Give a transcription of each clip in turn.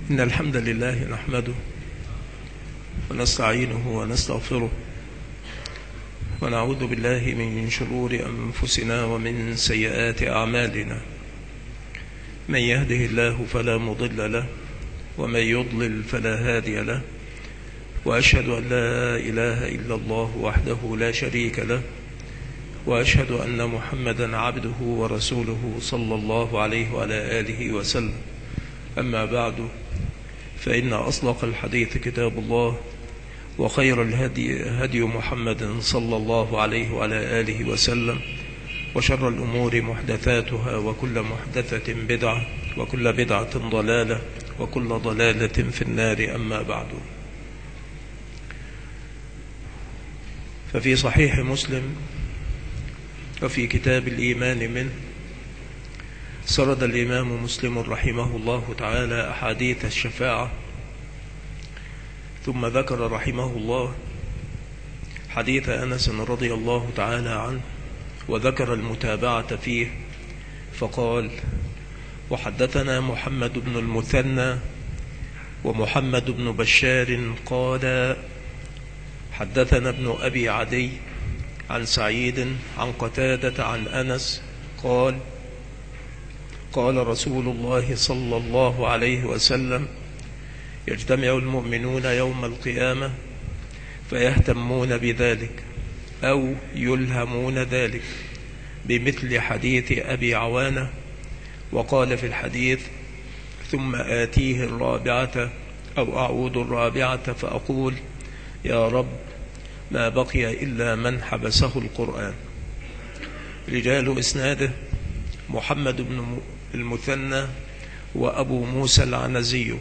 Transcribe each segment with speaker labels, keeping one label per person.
Speaker 1: إن الحمد لله نحمده ونستعينه ونستغفره ونعوذ بالله من شرور أنفسنا ومن سيئات أعمالنا. من يهده الله فلا مضل له ومن يضلل فلا هادي له، وأشهد أن لا إله إلا الله وحده لا شريك له، وأشهد أن محمدا عبده ورسوله صلى الله عليه وعلى آله وسلم. أما بعد، فإن أصدق الحديث كتاب الله، وخير الهدي هدي محمد صلى الله عليه وعلى آله وسلم، وشر الأمور محدثاتها، وكل محدثة بدعة، وكل بدعة ضلالة، وكل ضلالة في النار. أما بعد، ففي صحيح مسلم وفي كتاب الإيمان منه سرد الإمام مسلم رحمه الله تعالى أحاديث الشفاعة، ثم ذكر رحمه الله حديث أنس رضي الله تعالى عنه، وذكر المتابعة فيه فقال: وحدثنا محمد بن المثنى ومحمد بن بشار قال: حدثنا ابن أبي عدي عن سعيد عن قتادة عن أنس قال: قال رسول الله صلى الله عليه وسلم: يجتمع المؤمنون يوم القيامة فيهتمون بذلك أو يلهمون ذلك بمثل حديث أبي عوانة. وقال في الحديث: ثم آتيه الرابعة أو أعود الرابعة فأقول: يا رب، ما بقي إلا من حبسه القرآن. رجال إسناده: محمد بن المثنى وأبو موسى العنزي،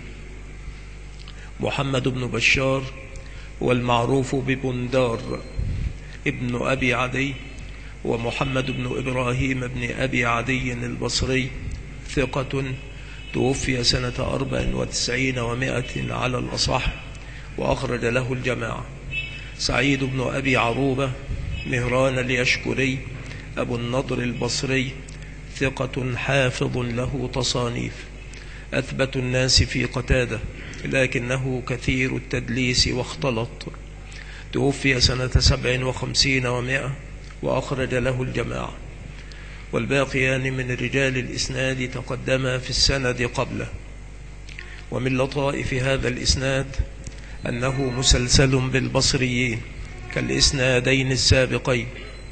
Speaker 1: محمد بن بشار والمعروف ببندار ابن أبي عدي، ومحمد بن إبراهيم بن أبي عدي البصري، ثقة، توفي سنة 94 و100 على الأصح، وأخرج له الجماعة. سعيد بن أبي عروبة مهران اليشكري أبو النضر البصري، ثقة حافظ له تصانيف، أثبت الناس في قتادة، لكنه كثير التدليس واختلط. توفي سنة 57 و100، وأخرج له الجماعة. والباقيان من رجال الإسناد تقدما في السند قبله. ومن لطائف هذا الإسناد أنه مسلسل بالبصريين كالإسنادين السابقين،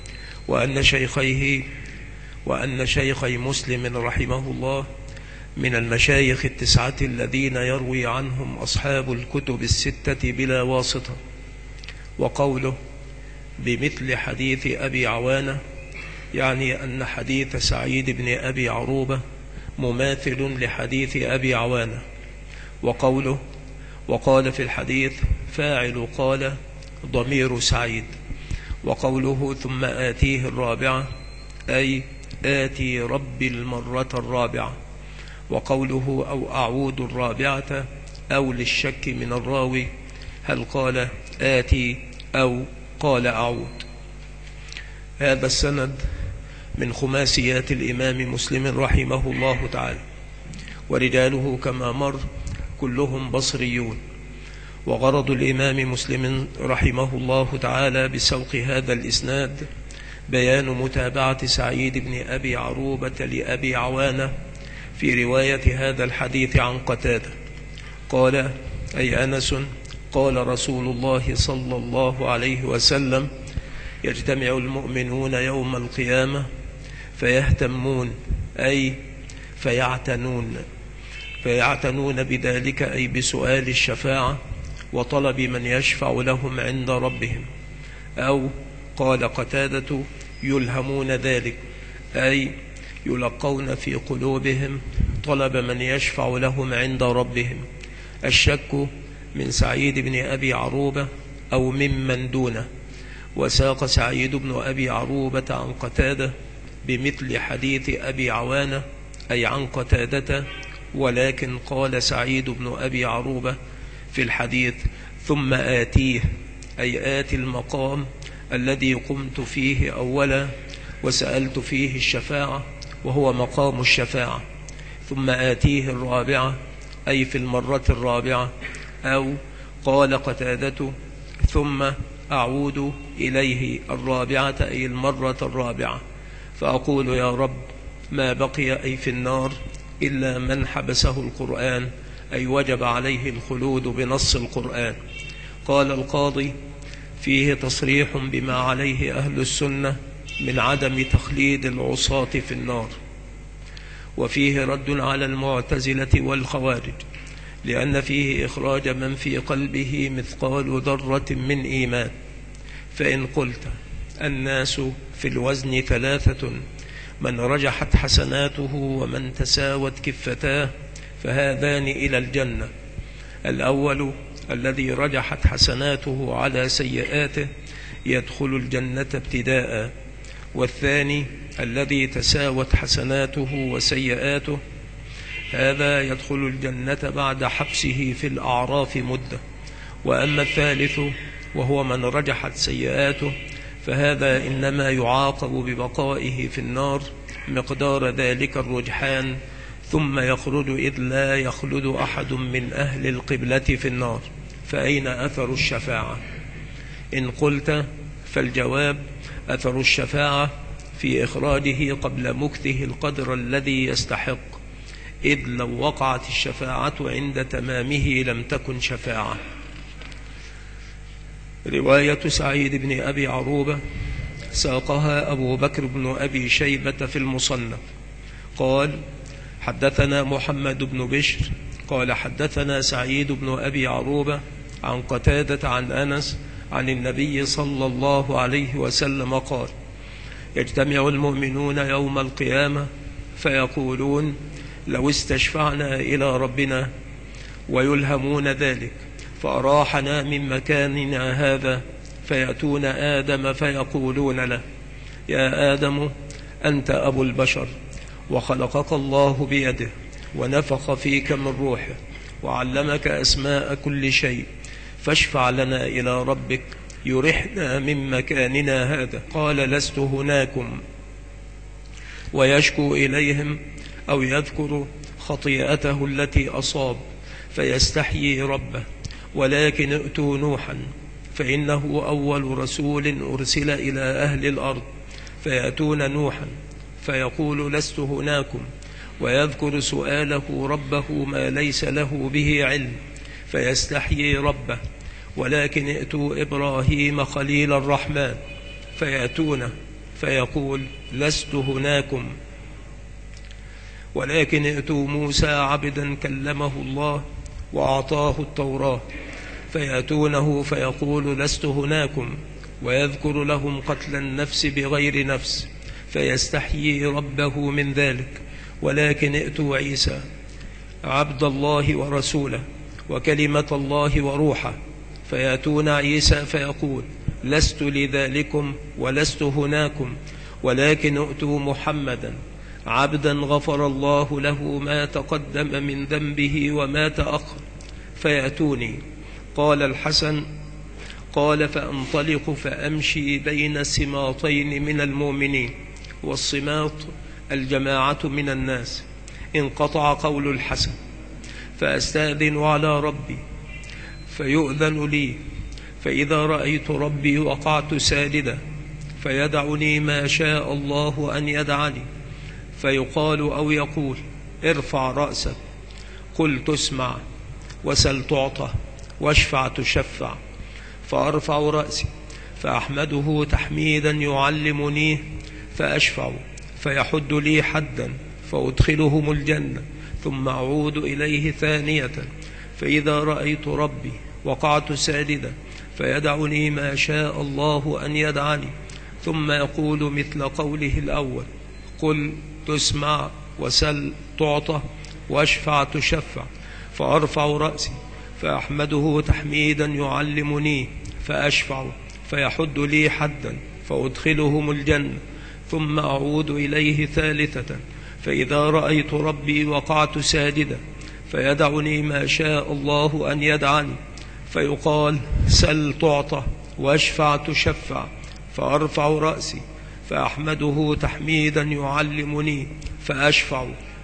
Speaker 1: وأن شيخي مسلم رحمه الله من المشايخ التسعة الذين يروي عنهم أصحاب الكتب الستة بلا واسطة. وقوله بمثل حديث أبي عوانة يعني أن حديث سعيد بن أبي عروبة مماثل لحديث أبي عوانة. وقوله وقال في الحديث فاعل قال ضمير سعيد. وقوله ثم آتيه الرابعة أي آتي ربي المرة الرابعة. وقوله أو أعود الرابعة أو للشك من الراوي هل قال آتي أو قال أعود. هذا السند من خماسيات الإمام مسلم رحمه الله تعالى، ورجاله كما مر كلهم بصريون. وغرض الإمام مسلم رحمه الله تعالى بسوق هذا الإسناد بيان متابعة سعيد بن أبي عروبة لأبي عوانة في رواية هذا الحديث عن قتادة. قال أي أنس: قال رسول الله صلى الله عليه وسلم: يجتمع المؤمنون يوم القيامة فيهتمون أي فيعتنون بذلك أي بسؤال الشفاعة وطلب من يشفع لهم عند ربهم. أو قال قتادة: يلهمون ذلك أي يلقون في قلوبهم طلب من يشفع لهم عند ربهم. الشك من سعيد بن أبي عروبة أو ممن دونه. وساق سعيد بن أبي عروبة عن قتادة بمثل حديث أبي عوانة أي عن قتادة، ولكن قال سعيد بن أبي عروبة في الحديث ثم آتيه أي آتي المقام الذي قمت فيه أولا وسألت فيه الشفاعة، وهو مقام الشفاعة. ثم آتيه الرابعة أي في المرة الرابعة، أو قال قتادة ثم أعود إليه الرابعة أي المرة الرابعة، فأقول يا رب ما بقي أي في النار إلا من حبسه القرآن، أي وجب عليه الخلود بنص القرآن. قال القاضي فيه تصريح بما عليه أهل السنة من عدم تخليد العصاة في النار، وفيه رد على المعتزلة والخوارج، لأن فيه إخراج من في قلبه مثقال ذرة من إيمان. فإن قلت الناس في الوزن ثلاثة، من رجحت حسناته ومن تساوت كفتاه، فهذان إلى الجنة. الأول الذي رجحت حسناته على سيئاته يدخل الجنة ابتداء، والثاني الذي تساوت حسناته وسيئاته هذا يدخل الجنة بعد حبسه في الأعراف مدة. وأما الثالث وهو من رجحت سيئاته فهذا إنما يعاقب ببقائه في النار مقدار ذلك الرجحان، ثم يخرج إذ لا يخلد أحد من أهل القبلة في النار. فأين أثر الشفاعة؟ إن قلت فالجواب أثر الشفاعة في إخراجه قبل مكثه القدر الذي يستحق، إذ لو وقعت الشفاعة عند تمامه لم تكن شفاعة. رواية سعيد بن أبي عروبة ساقها أبو بكر بن أبي شيبة في المصنف قال حدثنا محمد بن بشر قال حدثنا سعيد بن أبي عروبة عن قتادة عن أنس عن النبي صلى الله عليه وسلم قال يجتمع المؤمنون يوم القيامة فيقولون لو استشفعنا إلى ربنا، ويلهمون ذلك فأراحنا من مكاننا هذا، فيأتون آدم فيقولون له يا آدم أنت أبو البشر، وخلقك الله بيده ونفخ فيك من روحه وعلمك أسماء كل شيء، فاشفع لنا إلى ربك يرحنا من مكاننا هذا. قال لست هناكم، ويشكو إليهم أو يذكر خطيئته التي أصاب فيستحيي ربه، ولكن ائتوا نوحا فإنه أول رسول أرسل إلى أهل الأرض، فيأتون نوحا فيقول لست هناكم، ويذكر سؤاله ربه ما ليس له به علم فيستحيي ربه، ولكن ائتوا إبراهيم خليل الرحمن فيأتونه فيقول لست هناكم، ولكن ائتوا موسى عبدا كلمه الله وأعطاه التوراة فيأتونه فيقول لست هناكم، ويذكر لهم قتل النفس بغير نفس فيستحيي ربه من ذلك، ولكن ائتوا عيسى عبد الله ورسوله وكلمة الله وروحه فيأتون عيسى فيقول لست لذلكم ولست هناكم، ولكن ائتوا محمدا عبدا غفر الله له ما تقدم من ذنبه وما تأخر فيأتوني. قال الحسن قال فأنطلق فأمشي بين سماطين من المؤمنين، والسماط الجماعة من الناس. انقطع قول الحسن فأستأذن على ربي فيؤذن لي، فإذا رأيت ربي وقعت ساجدا فيدعني ما شاء الله أن يدعني، فيقال أو يقول ارفع رأسك، قل تسمع، وسل تعطى، واشفع تشفع، فأرفع رأسي فأحمده تحميدا يعلمنيه فأشفع، فيحد لي حدا فأدخلهم الجنة، ثم أعود إليه ثانية فإذا رأيت ربي وقعت ساجدا فيدعني ما شاء الله أن يدعني، ثم يقول مثل قوله الأول قل تسمع وسل تعطى واشفع تشفع، فأرفع رأسي فأحمده تحميدا يعلمني فأشفع، فيحد لي حدا فأدخلهم الجنة، ثم أعود إليه ثالثة فإذا رأيت ربي وقعت ساجدا فيدعني ما شاء الله أن يدعني، فيقال سل تعطى واشفع تشفع، فأرفع رأسي فأحمده تحميدا يعلمني فأشفع،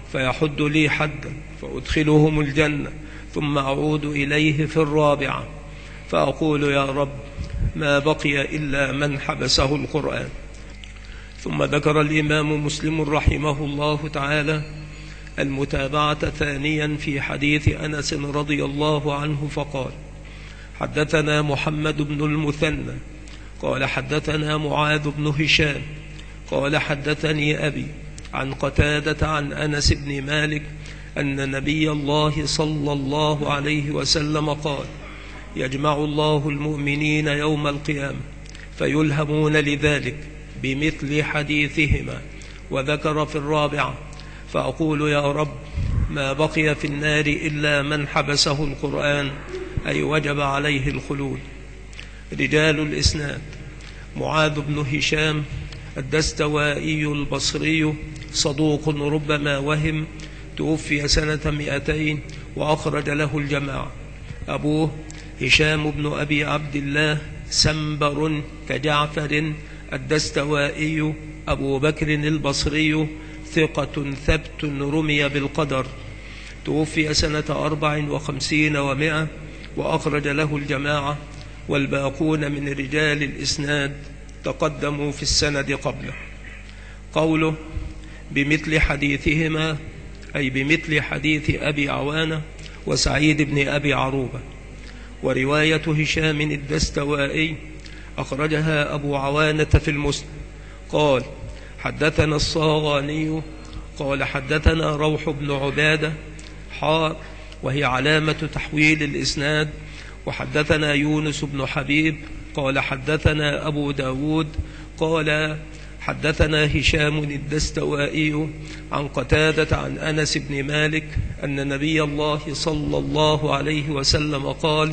Speaker 1: فيحد لي حدا فأدخلهم الجنة، ثم أعود إليه في الرابعة فأقول يا رب ما بقي إلا من حبسه القرآن. ثم ذكر الإمام مسلم رحمه الله تعالى المتابعة ثانيا في حديث أنس رضي الله عنه فقال: حدثنا محمد بن المثنى قال حدثنا معاذ بن هشام قال حدثني أبي عن قتادة عن أنس بن مالك أن نبي الله صلى الله عليه وسلم قال: يجمع الله المؤمنين يوم القيامة فيلهمون لذلك بمثل حديثهما. وذكر في الرابعة فأقول يا رب ما بقي في النار إلا من حبسه القرآن، أي وجب عليه الخلود. رجال الإسناد: معاذ بن هشام الدستوائي البصري صدوق ربما وهم، توفي سنة 200 وأخرج له الجماعة. أبوه هشام بن أبي عبد الله سنبر كجعفر الدستوائي أبو بكر البصري ثقة ثبت رمي بالقدر، توفي سنة 54 و100 وأخرج له الجماعة، والباقون من رجال الإسناد تقدموا في السند قبله. قوله بمثل حديثهما أي بمثل حديث أبي عوانة وسعيد بن أبي عروبة. ورواية هشام الدستوائي أخرجها أبو عوانة في المسند قال حدثنا الصاغاني قال حدثنا روح بن عبادة وهي علامة تحويل الإسناد. وحدثنا يونس بن حبيب قال حدثنا أبو داود قال حدثنا هشام الدستوائي عن قتادة عن أنس بن مالك أن نبي الله صلى الله عليه وسلم قال: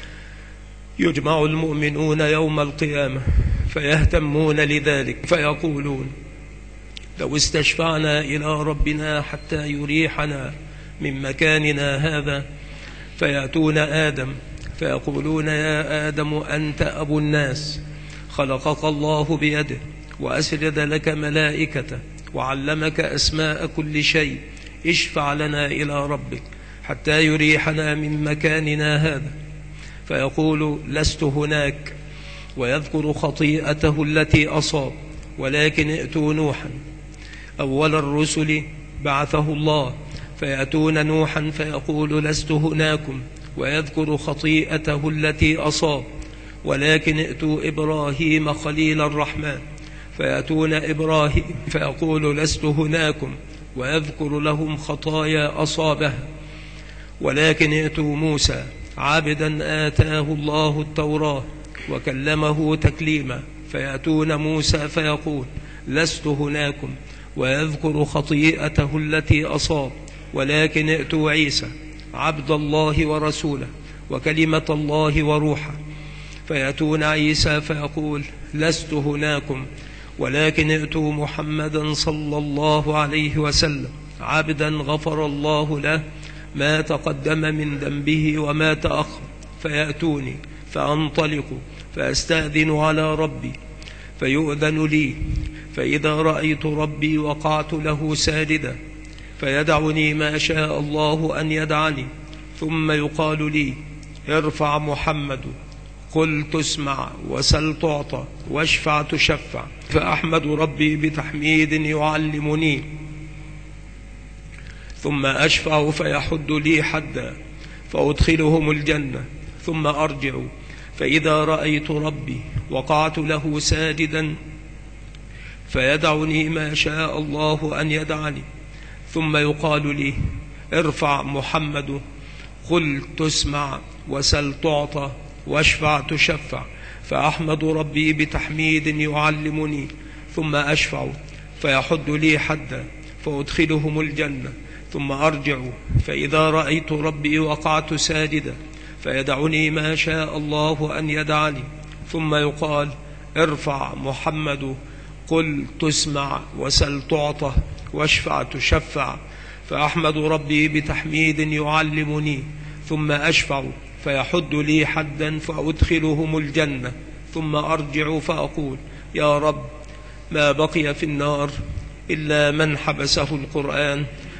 Speaker 1: يجمع المؤمنون يوم القيامة فيهتمون لذلك فيقولون: لو استشفعنا إلى ربنا حتى يريحنا من مكاننا هذا. فيأتون آدم فيقولون: يا آدم أنت أبو الناس، خلقك الله بيده وأسجد لك ملائكته وعلمك أسماء كل شيء، اشفع لنا إلى ربك حتى يريحنا من مكاننا هذا. فيقول: لست هناك، ويذكر خطيئته التي أصاب، ولكن ائتوا نوحا أول الرسل بعثه الله، فيأتون نوحا فيقول: لست هناكم، ويذكر خطيئته التي أصاب، ولكن ائتوا إبراهيم خليل الرحمن، فيأتون إبراهيم فيقول: لست هناكم، ويذكر لهم خطايا أصابها، ولكن ائتوا موسى عبدا آتاه الله التوراة وكلمه تكليما، فيأتون موسى فيقول: لست هناكم، ويذكر خطيئته التي أصاب، ولكن ائتوا عيسى عبد الله ورسوله وكلمة الله وروحه، فيأتون عيسى فيقول: لست هناكم، ولكن ائتوا محمدا صلى الله عليه وسلم عبدا غفر الله له ما تقدم من ذنبه وما تأخر، فيأتوني فأنطلق فأستأذن على ربي فيؤذن لي، فإذا رأيت ربي وقعت له ساجدا، فيدعني ما شاء الله أن يدعني، ثم يقال لي: ارفع محمد، قل تسمع، وسل تعطى، واشفع تشفع، فأحمد ربي بتحميد يعلمني، ثم أشفع فيحد لي حدا فأدخلهم الجنة، ثم أرجع فإذا رأيت ربي وقعت له ساجدا، فيدعني ما شاء الله أن يدعني، ثم يقال لي: ارفع محمد، قل تسمع، وسل تعطى، واشفع تشفع، فأحمد ربي بتحميد يعلمني، ثم أشفع فيحد لي حدا فأدخلهم الجنة، ثم أرجع فإذا رأيت ربي وقعت ساجدا، فيدعني ما شاء الله أن يدعني، ثم يقال: ارفع محمد، قل تسمع، وسل تعطى، واشفع تشفع، فأحمد ربي بتحميد يعلمني، ثم أشفع فيحد لي حدا فأدخلهم الجنة، ثم أرجع فأقول: يا رب ما بقي في النار إلا من حبسه القرآن،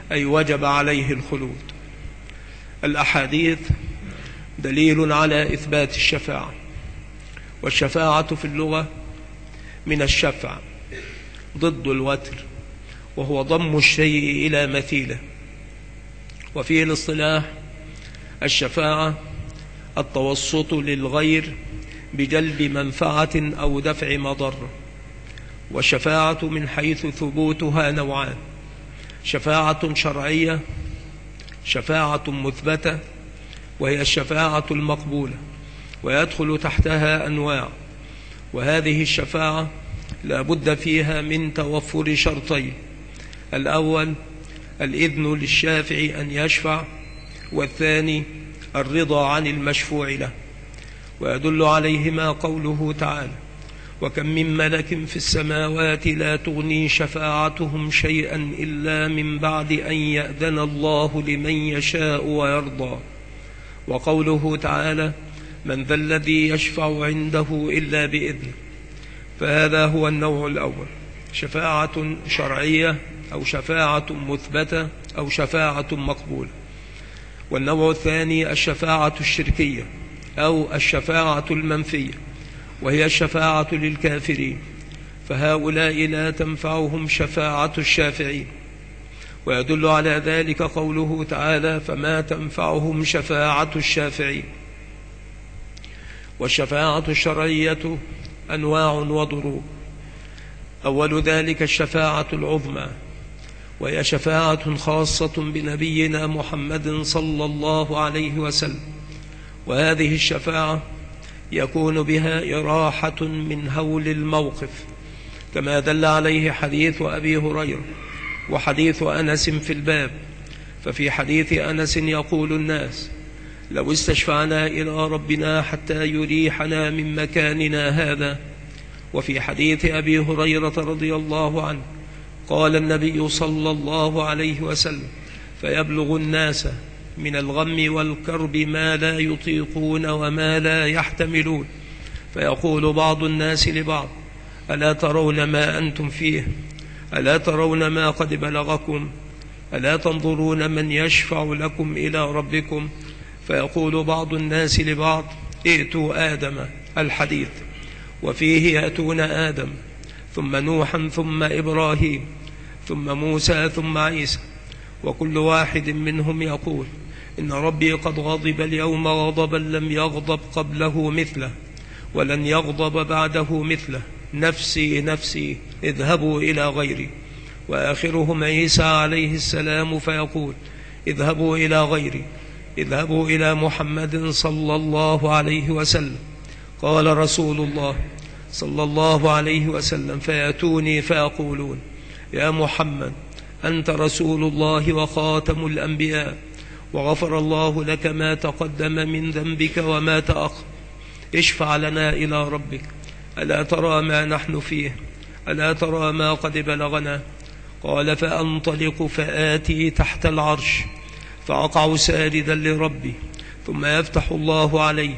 Speaker 1: أي وجب عليه الخلود. الأحاديث دليل على إثبات الشفاعة، والشفاعة في اللغة من الشفع ضد الوتر، وهو ضم الشيء إلى مثيله. وفي الاصطلاح الشفاعة التوسط للغير بجلب منفعة أو دفع مضرة. والشفاعة من حيث ثبوتها نوعان: شفاعة شرعية، شفاعة مثبتة، وهي الشفاعة المقبولة، ويدخل تحتها أنواع. وهذه الشفاعة لا بد فيها من توفر شرطين: الأول الإذن للشافع أن يشفع، والثاني الرضا عن المشفوع له. ويدل عليهما قوله تعالى: وكم من ملك في السماوات لا تغني شفاعتهم شيئا إلا من بعد أن يأذن الله لمن يشاء ويرضى. وقوله تعالى: من ذا الذي يشفع عنده إلا بإذنه. فهذا هو النوع الأول: شفاعة شرعية أو شفاعة مثبتة أو شفاعة مقبولة. والنوع الثاني الشفاعة الشركية أو الشفاعة المنفية، وهي الشفاعة للكافرين، فهؤلاء لا تنفعهم شفاعة الشافعين. ويدل على ذلك قوله تعالى: فما تنفعهم شفاعة الشافعين. والشفاعة الشرعية أنواع وضروب. أول ذلك الشفاعة العظمى، وهي شفاعة خاصة بنبينا محمد صلى الله عليه وسلم. وهذه الشفاعة يكون بها إراحة من هول الموقف، كما دل عليه حديث أبي هريرة وحديث أنس في الباب. ففي حديث أنس يقول الناس: لو استشفعنا إلى ربنا حتى يريحنا من مكاننا هذا. وفي حديث أبي هريرة رضي الله عنه قال النبي صلى الله عليه وسلم: فيبلغ الناس من الغم والكرب ما لا يطيقون وما لا يحتملون، فيقول بعض الناس لبعض: ألا ترون ما أنتم فيه؟ ألا ترون ما قد بلغكم؟ ألا تنظرون من يشفع لكم إلى ربكم؟ فيقول بعض الناس لبعض: ائتوا آدم. الحديث. وفيه يأتون آدم، ثم نوحا، ثم إبراهيم، ثم موسى، ثم عيسى، وكل واحد منهم يقول: إن ربي قد غضب اليوم غضبا لم يغضب قبله مثله ولن يغضب بعده مثله، نفسي نفسي اذهبوا إلى غيري. وآخرهم عيسى عليه السلام فيقول: اذهبوا إلى غيري، اذهبوا إلى محمد صلى الله عليه وسلم. قال رسول الله صلى الله عليه وسلم: فيأتوني فيقولون: يا محمد، أنت رسول الله وخاتم الأنبياء، وغفر الله لك ما تقدم من ذنبك وما تأخر، اشفع لنا إلى ربك. ألا ترى ما نحن فيه؟ ألا ترى ما قد بلغنا؟ قال: فأنطلق فآتي تحت العرش فأقع ساجدا لربي، ثم يفتح الله علي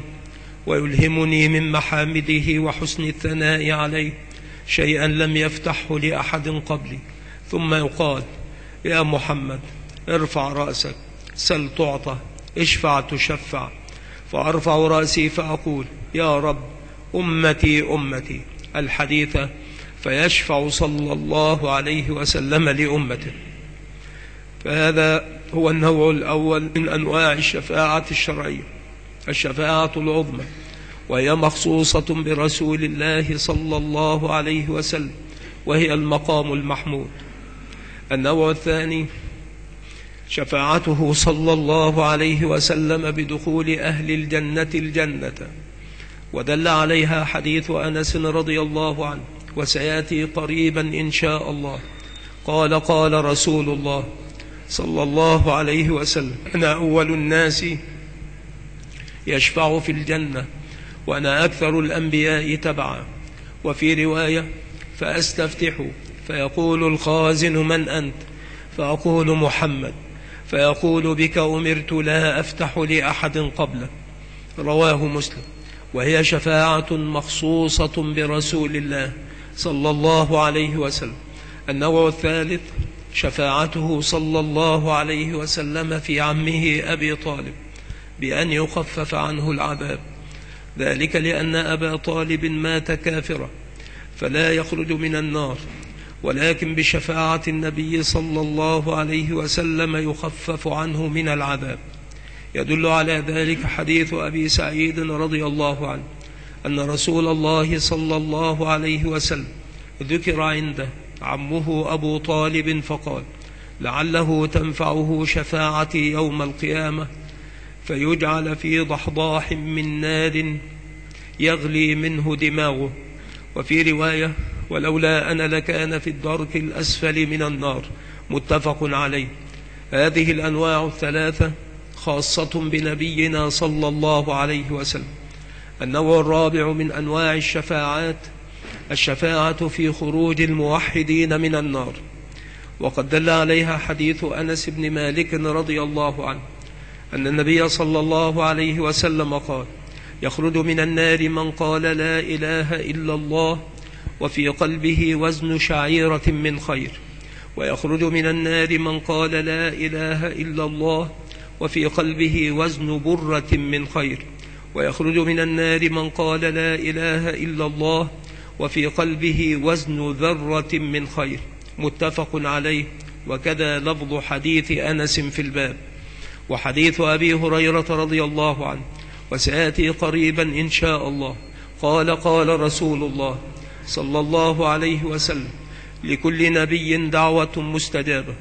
Speaker 1: ويلهمني من محامده وحسن الثناء عليه شيئا لم يفتحه لأحد قبلي، ثم يقال: يا محمد، ارفع رأسك، سل تعطى، اشفع تشفع. فأرفع رأسي فأقول: يا رب، أمتي أمتي. الحديث. فيشفع صلى الله عليه وسلم لأمته. فهذا هو النوع الأول من أنواع الشفاعة الشرعية، الشفاعة العظمى، وهي مخصوصة برسول الله صلى الله عليه وسلم، وهي المقام المحمود. النوع الثاني شفاعته صلى الله عليه وسلم بدخول أهل الجنة الجنة، ودل عليها حديث أنس رضي الله عنه، وسيأتي قريبا إن شاء الله. قال: قال رسول الله صلى الله عليه وسلم: أنا أول الناس يشفع في الجنة، وأنا أكثر الأنبياء تبعا. وفي رواية: فأستفتح فيقول الخازن: من أنت؟ فأقول: محمد. فيقول: بك أمرت، لا أفتح لأحد قبلك. رواه مسلم. وهي شفاعة مخصوصة برسول الله صلى الله عليه وسلم. النوع الثالث شفاعته صلى الله عليه وسلم في عمه أبي طالب بأن يخفف عنه العذاب، ذلك لأن أبا طالب مات كافرا فلا يخرج من النار، ولكن بشفاعة النبي صلى الله عليه وسلم يخفف عنه من العذاب. يدل على ذلك حديث أبي سعيد رضي الله عنه أن رسول الله صلى الله عليه وسلم ذكر عنده عمه أبو طالب فقال: لعله تنفعه شفاعتي يوم القيامة، فيجعل في ضحضاح من نار يغلي منه دماغه. وفي رواية: ولولا أنا لكان في الدرك الأسفل من النار. متفق عليه. هذه الأنواع الثلاثة خاصة بنبينا صلى الله عليه وسلم. النوع الرابع من أنواع الشفاعات الشفاعة في خروج الموحدين من النار، وقد دل عليها حديث أنس بن مالك رضي الله عنه أن النبي صلى الله عليه وسلم قال: يخرج من النار من قال لا إله إلا الله وفي قلبه وزن شعيرة من خير، ويخرج من النار من قال لا إله إلا الله وفي قلبه وزن برة من خير، ويخرج من النار من قال لا إله إلا الله وفي قلبه وزن ذرة من خير. متفق عليه. وكذا لفظ حديث أنس في الباب. وحديث أبي هريرة رضي الله عنه وسيأتي قريبا إن شاء الله قال: قال رسول الله صلى الله عليه وسلم: لكل نبي دعوة مستجابة،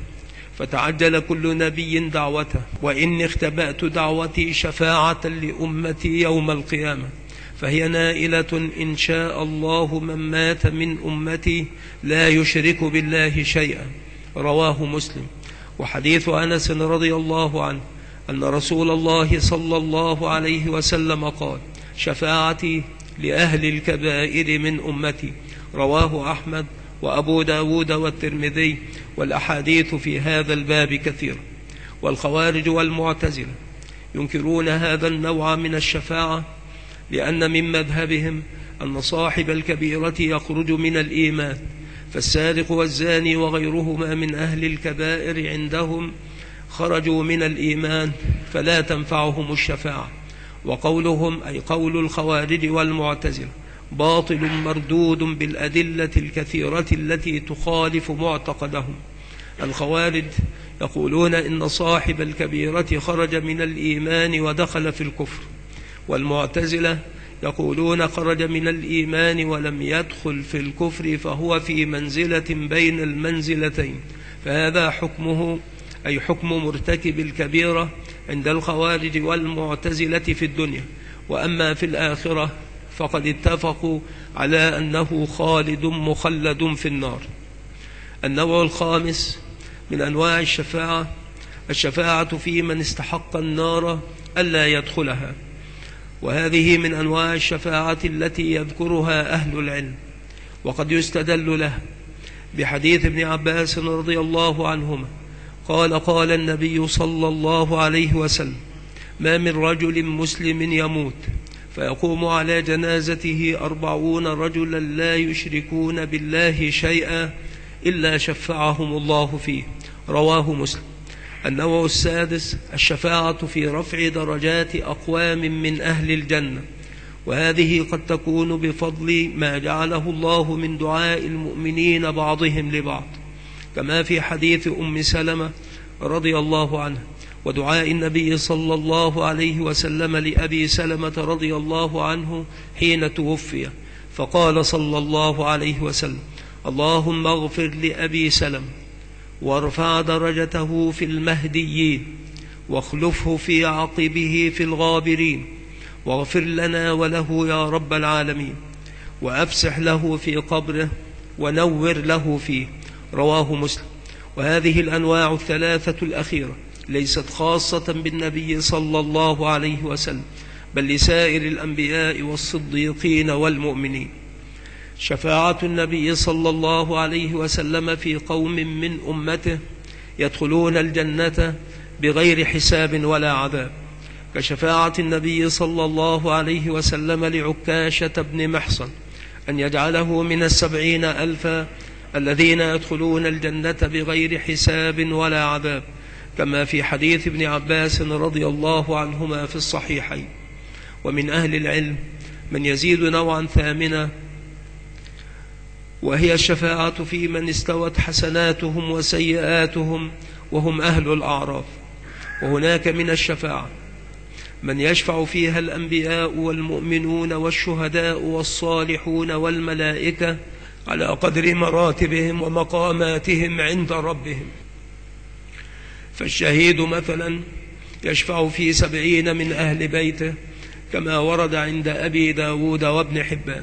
Speaker 1: فتعجل كل نبي دعوته، وإني اختبأت دعوتي شفاعة لأمتي يوم القيامة، فهي نائلة إن شاء الله من مات من أمتي لا يشرك بالله شيئا. رواه مسلم. وحديث أنس رضي الله عنه أن رسول الله صلى الله عليه وسلم قال: شفاعتي لأهل الكبائر من أمتي. رواه أحمد وأبو داود والترمذي، والأحاديث في هذا الباب كثيرة. والخوارج والمعتزلة ينكرون هذا النوع من الشفاعة، لأن من مذهبهم أن صاحب الكبيرة يخرج من الإيمان، فالسارق والزاني وغيرهما من أهل الكبائر عندهم خرجوا من الإيمان فلا تنفعهم الشفاعة. وقولهم أي قول الخوارج والمعتزلة باطل مردود بالأدلة الكثيرة التي تخالف معتقدهم. الخوارج يقولون إن صاحب الكبيرة خرج من الإيمان ودخل في الكفر، والمعتزلة يقولون خرج من الإيمان ولم يدخل في الكفر فهو في منزلة بين المنزلتين، فهذا حكمه أي حكم مرتكب الكبيرة عند الخوارج والمعتزلة في الدنيا، وأما في الآخرة فقد اتفقوا على أنه خالد مخلد في النار. النوع الخامس من أنواع الشفاعة في من استحق النار ألا يدخلها، وهذه من أنواع الشفاعة التي يذكرها أهل العلم، وقد يستدل له بحديث ابن عباس رضي الله عنهما قال: قال النبي صلى الله عليه وسلم: ما من رجل مسلم يموت فيقوم على جنازته 40 رجلا لا يشركون بالله شيئا إلا شفعهم الله فيه. رواه مسلم. النوع السادس الشفاعة في رفع درجات أقوام من أهل الجنة، وهذه قد تكون بفضل ما جعله الله من دعاء المؤمنين بعضهم لبعض، كما في حديث أم سلمة رضي الله عنها ودعاء النبي صلى الله عليه وسلم لأبي سلمة رضي الله عنه حين توفي، فقال صلى الله عليه وسلم: اللهم اغفر لأبي سلمة وارفع درجته في المهديين واخلفه في عقبه في الغابرين، واغفر لنا وله يا رب العالمين، وأفسح له في قبره ونور له فيه. رواه مسلم. وهذه الأنواع الثلاثة الأخيرة ليست خاصة بالنبي صلى الله عليه وسلم، بل لسائر الأنبياء والصديقين والمؤمنين. شفاعة النبي صلى الله عليه وسلم في قوم من أمته يدخلون الجنة بغير حساب ولا عذاب، كشفاعة النبي صلى الله عليه وسلم لعكاشة بن محصن أن يجعله من 70,000 الذين يدخلون الجنة بغير حساب ولا عذاب، كما في حديث ابن عباس رضي الله عنهما في الصحيحين. ومن أهل العلم من يزيد نوعا ثامنا، وهي الشفاعة في من استوت حسناتهم وسيئاتهم وهم أهل الأعراف. وهناك من الشفاعة من يشفع فيها الأنبياء والمؤمنون والشهداء والصالحون والملائكة على قدر مراتبهم ومقاماتهم عند ربهم. فالشهيد مثلا يشفع في 70 من أهل بيته، كما ورد عند أبي داود وابن حبان.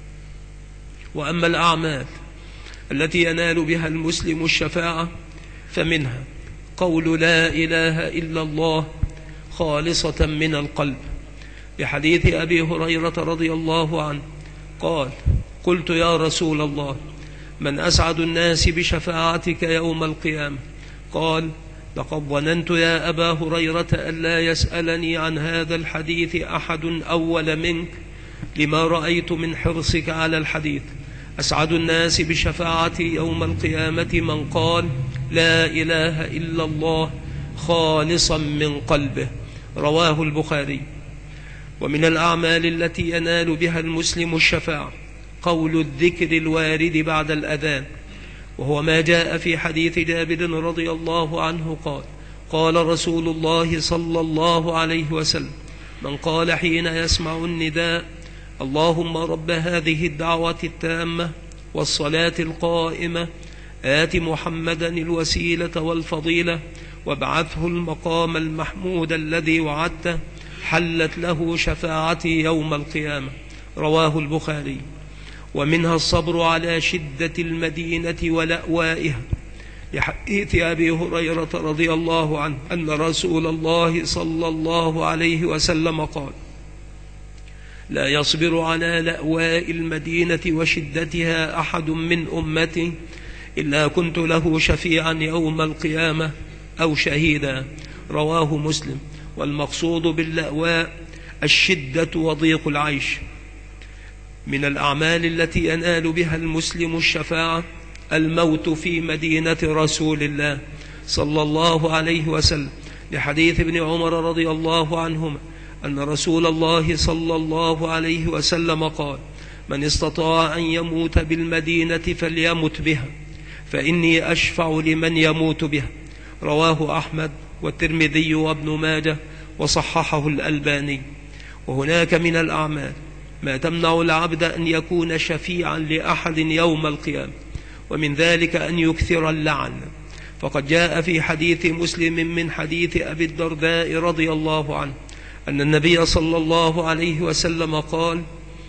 Speaker 1: وأما الأعمال التي ينال بها المسلم الشفاعة فمنها قول لا إله إلا الله خالصة من القلب، بحديث أبي هريرة رضي الله عنه قال: قلت يا رسول الله من أسعد الناس بشفاعتك يوم القيامة؟ قال: لقد ظننت يا أبا هريرة ألا يسألني عن هذا الحديث أحد أول منك، لما رأيت من حرصك على الحديث. أسعد الناس بشفاعتي يوم القيامة من قال لا إله إلا الله خالصا من قلبه. رواه البخاري. ومن الأعمال التي ينال بها المسلم الشفاعة قول الذكر الوارد بعد الأذان، وهو ما جاء في حديث جابر رضي الله عنه قال: قال رسول الله صلى الله عليه وسلم: من قال حين يسمع النداء اللهم رب هذه الدعوة التامة والصلاة القائمة آت محمدا الوسيلة والفضيلة وابعثه المقام المحمود الذي وعدته، حلت له شفاعتي يوم القيامة. رواه البخاري. ومنها الصبر على شدة المدينة ولأوائها، لحديث أبي هريرة رضي الله عنه أن رسول الله صلى الله عليه وسلم قال: لا يصبر على لأواء المدينة وشدتها أحد من أمتي إلا كنت له شفيعا يوم القيامة أو شهيدا. رواه مسلم. والمقصود باللأواء الشدة وضيق العيش. من الأعمال التي ينال بها المسلم الشفاعة الموت في مدينة رسول الله صلى الله عليه وسلم، لحديث ابن عمر رضي الله عنهما أن رسول الله صلى الله عليه وسلم قال: من استطاع أن يموت بالمدينة فليمت بها، فإني أشفع لمن يموت بها. رواه أحمد والترمذي وابن ماجه وصححه الألباني. وهناك من الأعمال ما تمنع العبد أن يكون شفيعا لأحد يوم القيامة، ومن ذلك أن يكثر اللعن. فقد جاء في حديث مسلم من حديث أبي الدرداء رضي الله عنه أن النبي صلى الله عليه وسلم قال: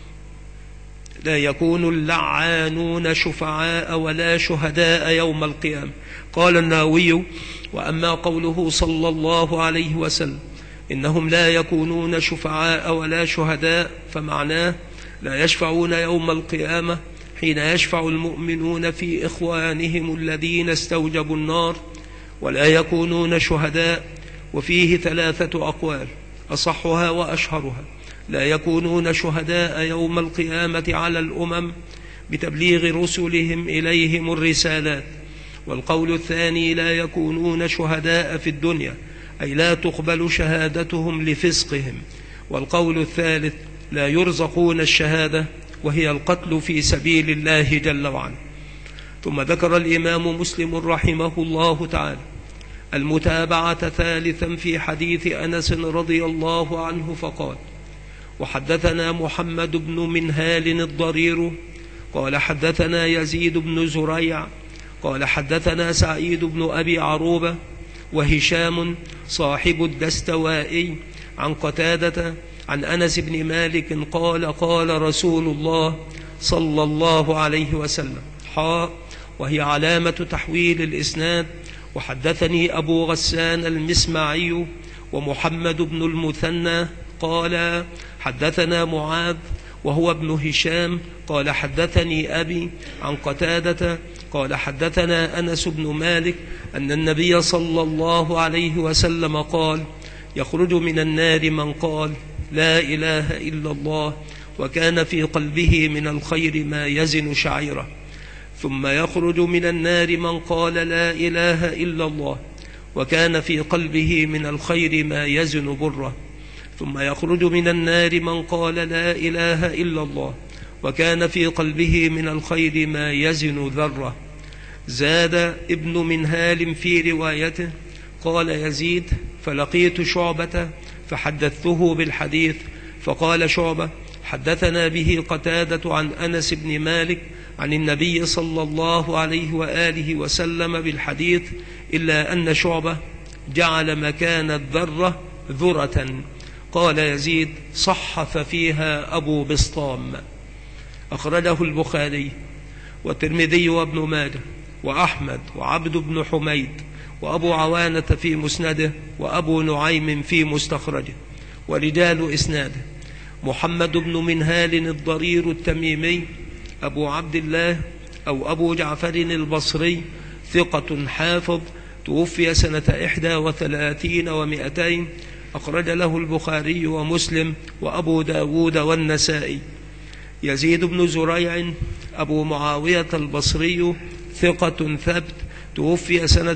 Speaker 1: لا يكون اللعانون شفعاء ولا شهداء يوم القيامة. قال النووي: وأما قوله صلى الله عليه وسلم إنهم لا يكونون شفعاء ولا شهداء، فمعناه لا يشفعون يوم القيامة حين يشفع المؤمنون في إخوانهم الذين استوجبوا النار، ولا يكونون شهداء. وفيه 3 أقوال أصحها وأشهرها: لا يكونون شهداء يوم القيامة على الأمم بتبليغ رسلهم إليهم الرسالات. والقول الثاني: لا يكونون شهداء في الدنيا، أي لا تقبل شهادتهم لفسقهم. والقول الثالث: لا يرزقون الشهادة، وهي القتل في سبيل الله جل وعلا. ثم ذكر الإمام مسلم رحمه الله تعالى المتابعة ثالثا في حديث أنس رضي الله عنه فقال: وحدثنا محمد بن منهال الضرير قال حدثنا يزيد بن زريع قال حدثنا سعيد بن أبي عروبة وهشام صاحب الدستوائي عن قتادة عن أنس بن مالك قال: قال رسول الله صلى الله عليه وسلم: وهي علامة تحويل الإسناد. وحدثني أبو غسان المسمعي ومحمد بن المثنى قال حدثنا معاذ وهو ابن هشام قال حدثني أبي عن قتادة قال حدثنا أنس بن مالك أن النبي صلى الله عليه وسلم قال: يخرج من النار من قال لا إله إلا الله وكان في قلبه من الخير ما يزن شعيرة. ثم يخرج من النار من قال لا إله إلا الله وكان في قلبه من الخير ما يزن بره. ثم يخرج من النار من قال لا إله إلا الله وكان في قلبه من الخير ما يزن ذرة. زاد ابن منهال في روايته: قال يزيد: فلقيت شعبة فحدثته بالحديث، فقال شعبة: حدثنا به قتادة عن أنس بن مالك عن النبي صلى الله عليه وآله وسلم بالحديث، إلا أن شعبة جعل مكان الذرة ذرة. قال يزيد: صحف فيها أبو بسطام. أخرجه البخاري والترمذي وابن ماجه وأحمد وعبد بن حميد وأبو عوانة في مسنده وأبو نعيم في مستخرجه. ورجال إسناده: محمد بن منهال الضرير التميمي أبو عبد الله أو أبو جعفر البصري، ثقة حافظ، توفي سنة 31 و200. أخرج له البخاري ومسلم وأبو داود والنسائي. يزيد بن زريع أبو معاوية البصري، ثقة ثبت، توفي سنة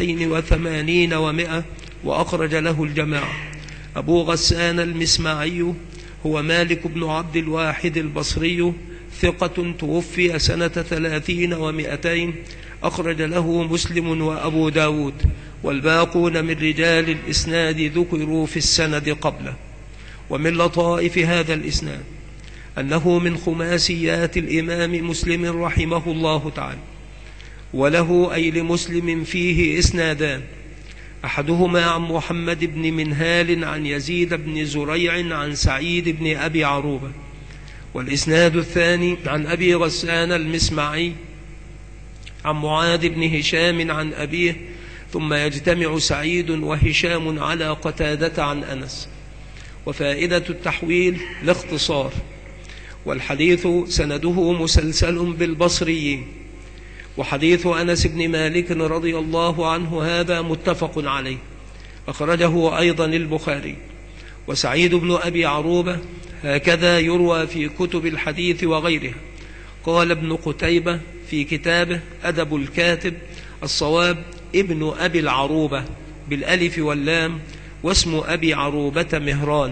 Speaker 1: 82 و100، وأخرج له الجماعة. أبو غسان المسمعي هو مالك بن عبد الواحد البصري، ثقة، توفي سنة 30 و200، أخرج له مسلم وأبو داود، والباقون من رجال الإسناد ذكروا في السند قبله. ومن لطائف هذا الإسناد أنه من خماسيات الإمام مسلم رحمه الله تعالى، وله أي لمسلم فيه إسنادان: أحدهما عن محمد بن منهال عن يزيد بن زريع عن سعيد بن أبي عروبة، والإسناد الثاني عن أبي غسان المسمعي عن معاذ بن هشام عن أبيه، ثم يجتمع سعيد وهشام على قتادة عن أنس. وفائدة التحويل الاختصار، والحديث سنده مسلسل بالبصريين. وحديث أنس بن مالك رضي الله عنه هذا متفق عليه، أخرجه أيضا البخاري. وسعيد بن أبي عروبة هكذا يروى في كتب الحديث وغيرها. قال ابن قتيبة في كتابه أدب الكاتب: الصواب ابن أبي العروبة بالألف واللام، واسم أبي عروبة مهران.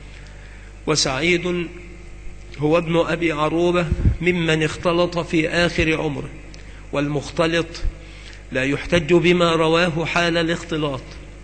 Speaker 1: وسعيد هو ابن أبي عروبة ممن اختلط في آخر عمره، والمختلط لا يحتج بما رواه حال الاختلاط.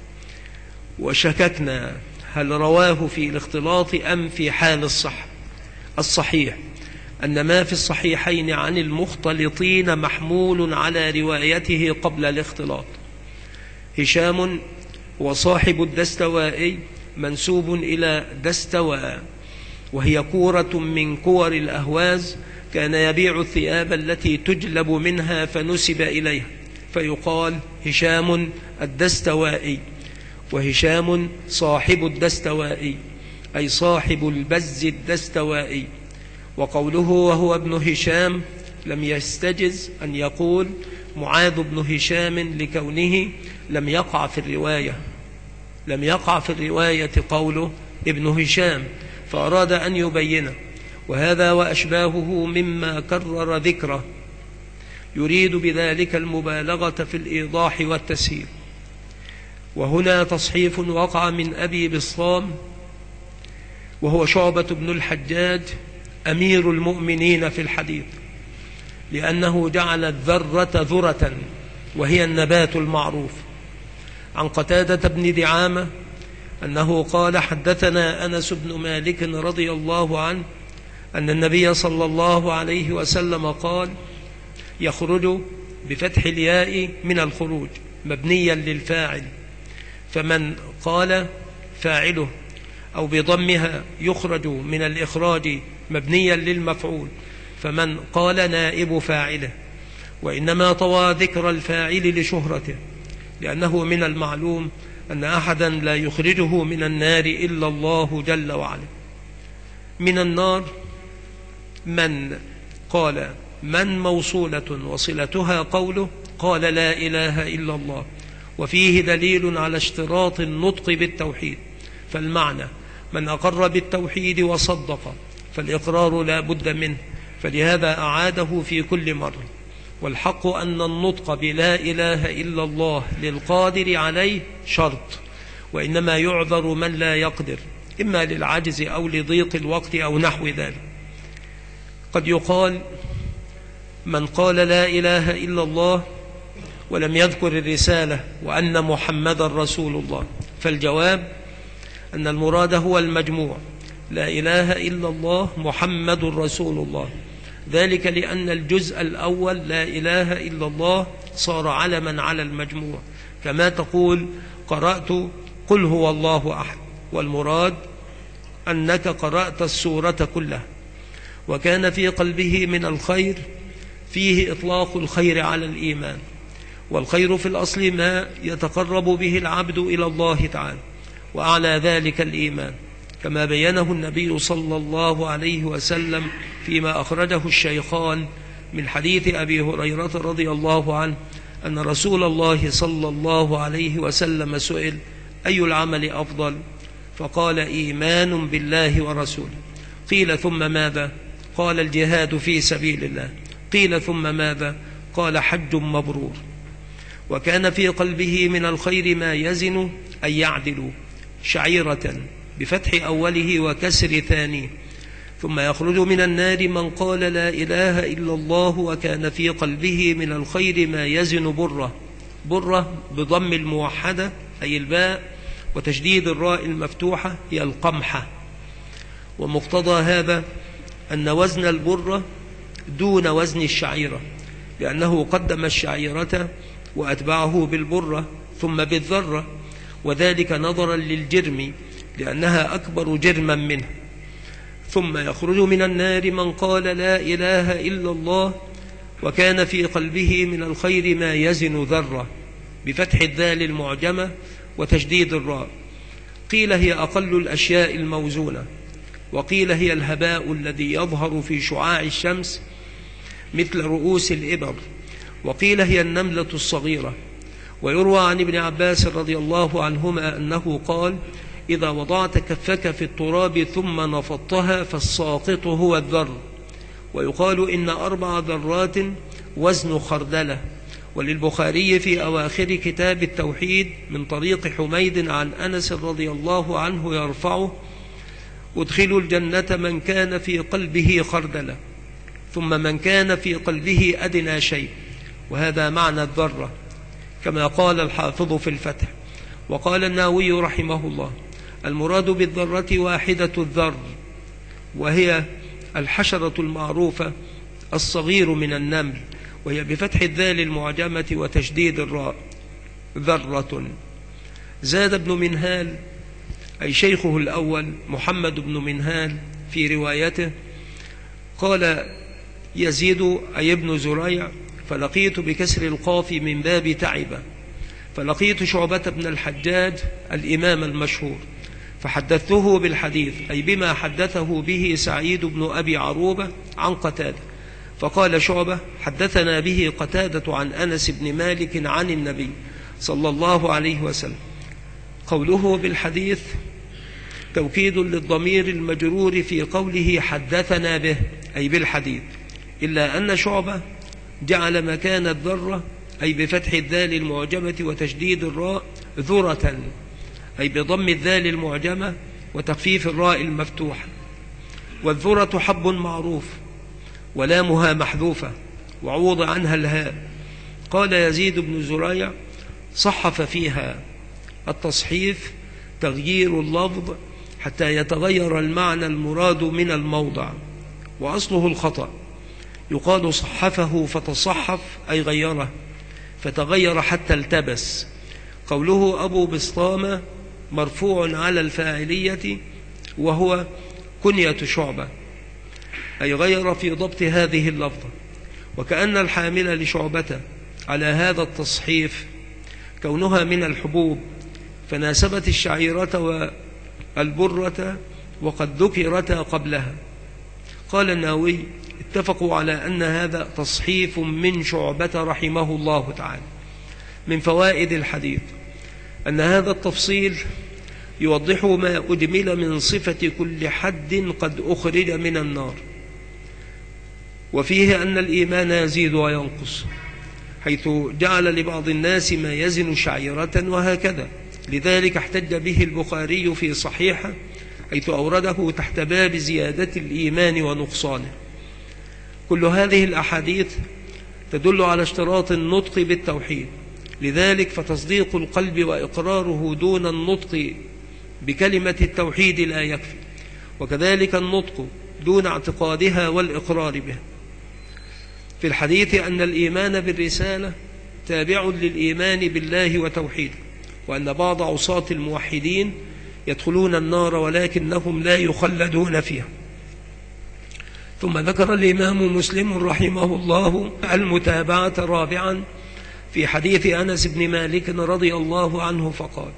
Speaker 1: وشككنا هل رواه في الاختلاط أم في حال الصحة. الصحيح أن ما في الصحيحين عن المختلطين محمول على روايته قبل الاختلاط. هشام وصاحب الدستوائي منسوب إلى دستواء، وهي كورة من كور الأهواز، كان يبيع الثياب التي تجلب منها فنسب إليها، فيقال هشام الدستوائي. وهشام صاحب الدستوائي أي صاحب البز الدستوائي. وقوله وهو ابن هشام لم يستجز أن يقول معاذ بن هشام، لكونه لم يقع في الرواية قوله ابن هشام، فأراد أن يبينه. وهذا وأشباهه مما كرر ذكره، يريد بذلك المبالغة في الإيضاح والتسهيل. وهنا تصحيف وقع من أبي بسطام، وهو شعبة بن الحجاج أمير المؤمنين في الحديث، لأنه جعل الذرة ذرة، وهي النبات المعروف. عن قتادة بن دعامة أنه قال: حدثنا أنس بن مالك رضي الله عنه أن النبي صلى الله عليه وسلم قال: يخرج بفتح الياء من الخروج مبنيا للفاعل، فمن قال فاعله، أو بضمها يخرج من الإخراج مبنيا للمفعول، فمن قال نائب فاعله. وإنما طوى ذكر الفاعل لشهرته، لأنه من المعلوم أن أحدا لا يخرجه من النار إلا الله جل وعلا. من النار من قال من موصولة وصلتها قوله قال لا إله إلا الله، وفيه دليل على اشتراط النطق بالتوحيد. فالمعنى من أقر بالتوحيد وصدق، فالإقرار لا بد منه، فلهذا أعاده في كل مرة. والحق أن النطق بلا إله إلا الله للقادر عليه شرط، وإنما يعذر من لا يقدر، إما للعجز أو لضيق الوقت أو نحو ذلك. قد يقال من قال لا إله إلا الله ولم يذكر الرسالة وأن محمد رسول الله، فالجواب أن المراد هو المجموع، لا إله إلا الله محمد رسول الله، ذلك لأن الجزء الأول لا إله إلا الله صار علما على المجموع، كما تقول قرأت قل هو الله أحد، والمراد أنك قرأت السورة كلها. وكان في قلبه من الخير فيه إطلاق الخير على الإيمان، والخير في الأصل ما يتقرب به العبد إلى الله تعالى، وأعلى ذلك الإيمان، كما بينه النبي صلى الله عليه وسلم فيما أخرجه الشيخان من حديث أبي هريرة رضي الله عنه أن رسول الله صلى الله عليه وسلم سئل أي العمل أفضل؟ فقال إيمان بالله ورسوله. قيل ثم ماذا؟ قال الجهاد في سبيل الله. قيل ثم ماذا؟ قال حج مبرور. وكان في قلبه من الخير ما يزن أن يعدل شعيرة بفتح أوله وكسر ثانيه. ثم يخرج من النار من قال لا إله إلا الله وكان في قلبه من الخير ما يزن برة، برة بضم الموحدة أي الباء وتشديد الراء المفتوحة هي القمحة. ومقتضى هذا أن وزن البرة دون وزن الشعيرة، لأنه قدم الشعيرة وأتبعه بالبرة ثم بالذرة، وذلك نظرا للجرم لأنها أكبر جرما منه. ثم يخرج من النار من قال لا إله إلا الله وكان في قلبه من الخير ما يزن ذرة بفتح الذال المعجمة وتشديد الراء. قيل هي أقل الأشياء الموزونة، وقيل هي الهباء الذي يظهر في شعاع الشمس مثل رؤوس الإبر، وقيل هي النملة الصغيرة. ويروى عن ابن عباس رضي الله عنهما أنه قال إذا وضعت كفك في التراب ثم نفضتها فالساقط هو الذر. ويقال إن 4 ذرات وزن خردلة. وللبخاري في أواخر كتاب التوحيد من طريق حميد عن أنس رضي الله عنه يرفعه ادخلوا الجنة من كان في قلبه خردلة ثم من كان في قلبه أدنى شيء، وهذا معنى الذرة كما قال الحافظ في الفتح. وقال النووي رحمه الله المراد بالذرة واحدة الذر، وهي الحشرة المعروفة الصغير من النمل، وهي بفتح الذال المعجمة وتشديد الراء ذرة. زاد ابن منهال أي شيخه الأول محمد بن منهال في روايته قال يزيد أي ابن زريع فلقيت بكسر القاف من باب تعبة، فلقيت شعبة بن الحجاج الإمام المشهور فحدثته بالحديث أي بما حدثه به سعيد بن أبي عروبة عن قتادة، فقال شعبة حدثنا به قتادة عن أنس بن مالك عن النبي صلى الله عليه وسلم. قوله بالحديث توكيد للضمير المجرور في قوله حدثنا به أي بالحديث، إلا أن شعبة جعل مكان الذرة أي بفتح الذال المعجمة وتشديد الراء ذرة أي بضم الذال المعجمة وتخفيف الراء المفتوحة. والذرة حب معروف ولامها محذوفة وعوض عنها الهاء. قال يزيد بن زريع صحف فيها التصحيف تغيير اللفظ حتى يتغير المعنى المراد من الموضع، وأصله الخطأ، يقال صحفه فتصحف أي غيره فتغير حتى التبس. قوله أبو بسطامة مرفوع على الفاعلية وهو كنية شعبة أي غير في ضبط هذه اللفظة، وكأن الحامل لشعبة على هذا التصحيف كونها من الحبوب فناسبت الشعيرة والبرة وقد ذكرتا قبلها. قال النووي اتفقوا على أن هذا تصحيف من شعبة رحمه الله تعالى. من فوائد الحديث أن هذا التفصيل يوضح ما أجمل من صفة كل حد قد أخرج من النار، وفيه أن الإيمان يزيد وينقص، حيث جعل لبعض الناس ما يزن شعيرة وهكذا. لذلك احتج به البخاري في صحيحه حيث أورده تحت باب زيادة الإيمان ونقصانه. كل هذه الأحاديث تدل على اشتراط النطق بالتوحيد، لذلك فتصديق القلب وإقراره دون النطق بكلمة التوحيد لا يكفي، وكذلك النطق دون اعتقادها والإقرار بها. في الحديث أن الإيمان بالرسالة تابع للإيمان بالله وتوحيده، وأن بعض عصاة الموحدين يدخلون النار ولكنهم لا يخلدون فيها. ثم ذكر الإمام مسلم رحمه الله المتابعة رابعا في حديث أنس بن مالك رضي الله عنه فقال: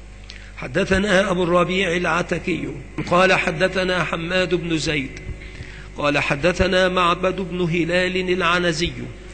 Speaker 1: حدثنا أبو الربيع العتكي قال حدثنا حماد بن زيد قال حدثنا معبد بن هلال العنزي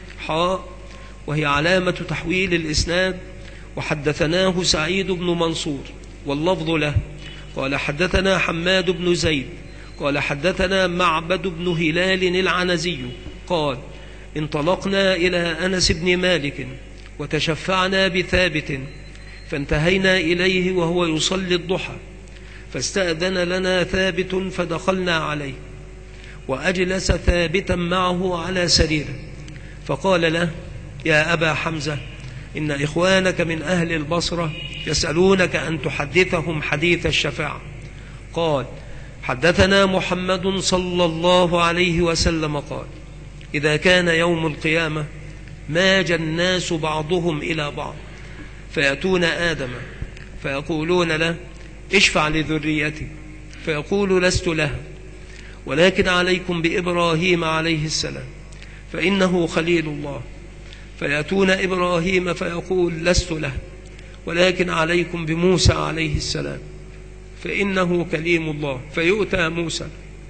Speaker 1: وهي علامة تحويل الإسناد، وحدثناه سعيد بن منصور واللفظ له قال حدثنا حماد بن زيد قال حدثنا معبد بن هلال العنزي قال: انطلقنا إلى أنس بن مالك وتشفعنا بثابت، فانتهينا إليه وهو يصلي الضحى، فاستأذن لنا ثابت فدخلنا عليه، وأجلس ثابتا معه على سريره، فقال له: يا أبا حمزة، إن إخوانك من أهل البصرة يسألونك أن تحدثهم حديث الشفاعة. قال: حدثنا محمد صلى الله عليه وسلم قال: إذا كان يوم القيامة ماج الناس بعضهم إلى بعض، فيأتون آدم فيقولون له: اشفع لذريتي، فيقول: لست لها، ولكن عليكم بإبراهيم عليه السلام فإنه خليل الله. فيأتون إبراهيم فيقول: لست له، ولكن عليكم بموسى عليه السلام فإنه كليم الله. فيؤتى موسى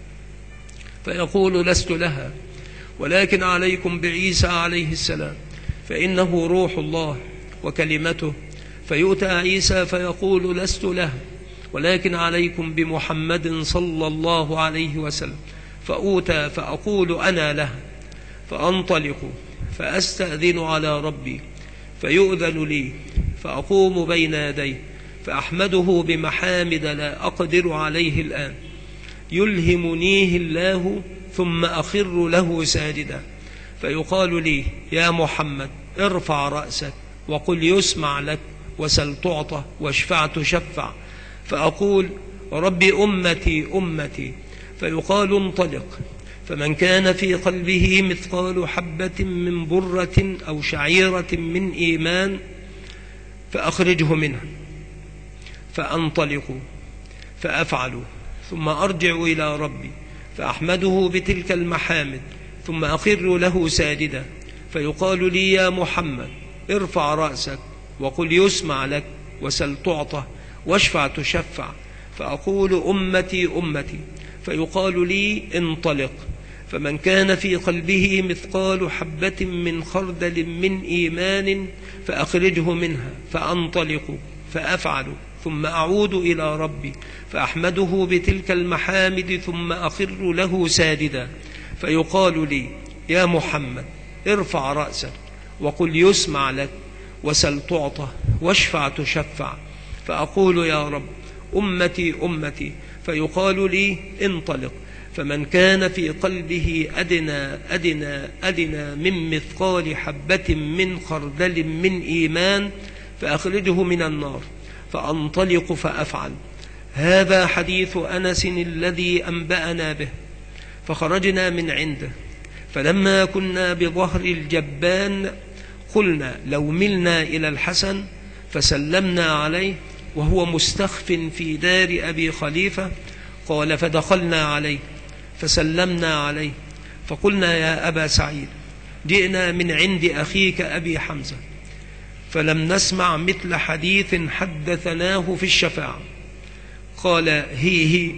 Speaker 1: فيقول: لست لها، ولكن عليكم بعيسى عليه السلام فإنه روح الله وكلمته. فيؤتى عيسى فيقول: لست له، ولكن عليكم بمحمد صلى الله عليه وسلم. فأوتى فأقول: أنا له، فأنطلق فأستأذن على ربي فيؤذن لي، فأقوم بين يديه فأحمده بمحامد لا أقدر عليه الآن، يلهمنيه الله، ثم أخر له ساجدا، فيقال لي: يا محمد، ارفع رأسك وقل يسمع لك، وسل تعطى، واشفع تشفع. فأقول: ربي أمتي أمتي. فيقال: انطلق، فمن كان في قلبه مثقال حبة من برة أو شعيرة من إيمان فأخرجه منها. فأنطلق فأفعل، ثم أرجع إلى ربي فأحمده بتلك المحامد، ثم أخر له ساجدا، فيقال لي: يا محمد، ارفع رأسك وقل يسمع لك، وسل تعطى، واشفع تشفع. فأقول: أمتي أمتي. فيقال لي: انطلق، فمن كان في قلبه مثقال حبة من خردل من إيمان فأخرجه منها. فأنطلق فأفعل، ثم أعود إلى ربي فأحمده بتلك المحامد، ثم أخر له ساجدا، فيقال لي: يا محمد، ارفع رأسك وقل يسمع لك، وسل تعطى، واشفع تشفع. فأقول: يا رب، أمتي أمتي. فيقال لي: انطلق، فمن كان في قلبه أدنى من مثقال حبة من خردل من إيمان فأخرجه من النار. فأنطلق فأفعل. هذا حديث أنس الذي أنبأنا به. فخرجنا من عنده، فلما كنا بظهر الجبان قلنا: لو ملنا إلى الحسن فسلمنا عليه وهو مستخف في دار أبي خليفة. قال: فدخلنا عليه فسلمنا عليه، فقلنا: يا أبا سعيد، جئنا من عند أخيك أبي حمزة، فلم نسمع مثل حديث حدثناه في الشفاعة. قال: هي.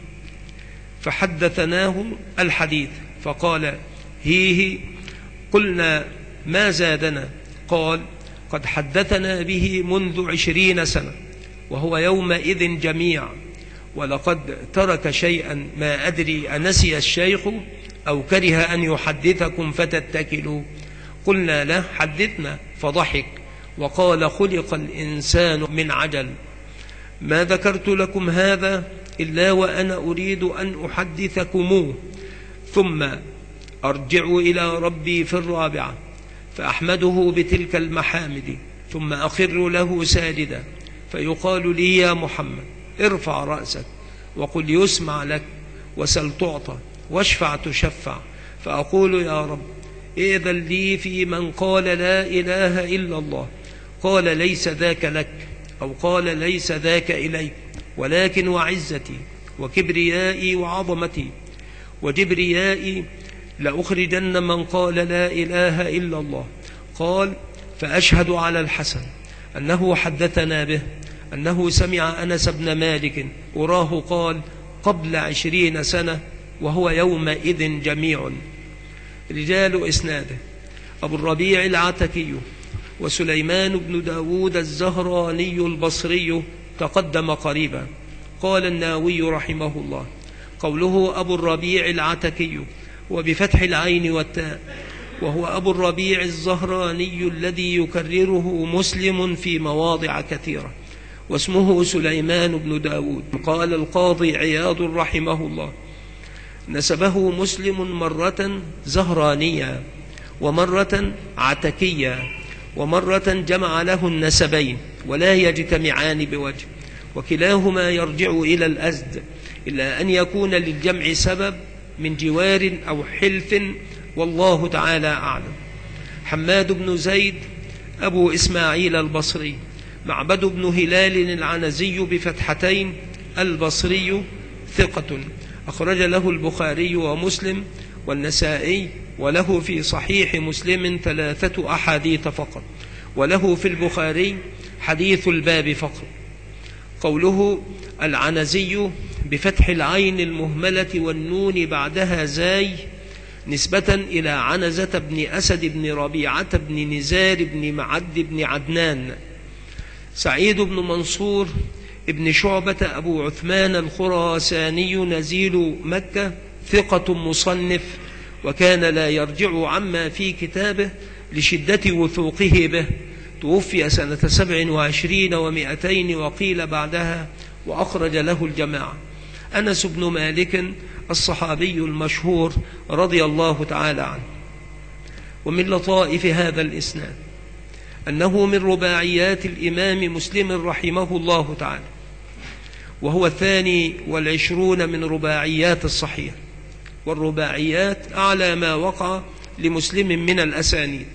Speaker 1: فحدثناه الحديث، فقال: هي. قلنا: ما زادنا؟ قال: قد حدثنا به منذ 20 سنة، وهو يومئذ جميع، ولقد ترك شيئا ما أدري أنسي الشيخ أو كره أن يحدثكم فتتكلوا؟ قلنا له: حدثنا. فضحك وقال: خلق الإنسان من عجل، ما ذكرت لكم هذا إلا وأنا أريد أن أحدثكموه، ثم أرجع إلى ربي في الرابعة فأحمده بتلك المحامد، ثم أخر له ساجدا، فيقال لي: يا محمد ارفع رأسك وقل يسمع لك، وسل تعطى، واشفع تشفع. فأقول: يا رب إذن لي في من قال لا إله إلا الله. قال: ليس ذاك لك، أو قال: ليس ذاك إليك، ولكن وعزتي وكبريائي وعظمتي وجبريائي لأخرجن من قال لا إله إلا الله. قال: فأشهد على الحسن أنه حدثنا به أنه سمع أنس بن مالك أراه قال قبل 20 سنة وهو يومئذ جميع. رجال إسناده: أبو الربيع العتكي وسليمان بن داود الزهراني البصري تقدم قريبا. قال الناوي رحمه الله: قوله أبو الربيع العتكي وبفتح العين والتاء، وهو أبو الربيع الزهراني الذي يكرره مسلم في مواضع كثيرة، واسمه سليمان بن داود. قال القاضي عياض رحمه الله: نسبه مسلم مرة زهرانيا، ومرة عتكيا، ومرة جمع له النسبين ولا يجتمعان بوجه، وكلاهما يرجع إلى الأزد، إلا أن يكون للجمع سبب من جوار أو حلف، والله تعالى أعلم. حماد بن زيد أبو إسماعيل البصري، معبد بن هلال العنزي بفتحتين البصري، ثقة، أخرج له البخاري ومسلم والنسائي، وله في صحيح مسلم 3 أحاديث فقط، وله في البخاري حديث الباب فقط. قوله العنزي بفتح العين المهملة والنون بعدها زاي نسبة إلى عنزة بن أسد بن ربيعة بن نزار بن معد بن عدنان. سعيد بن منصور ابن شعبة أبو عثمان الخراساني نزيل مكة، ثقة مصنف، وكان لا يرجع عما في كتابه لشدة وثوقه به. توفي سنة 27 و200 وقيل بعدها، وأخرج له الجماعة. أنس بن مالك الصحابي المشهور رضي الله تعالى عنه. ومن لطائف هذا الإسناد أنه من رباعيات الإمام مسلم رحمه الله تعالى، وهو 22 من رباعيات الصحيح، والرباعيات أعلى ما وقع لمسلم من الأسانيد.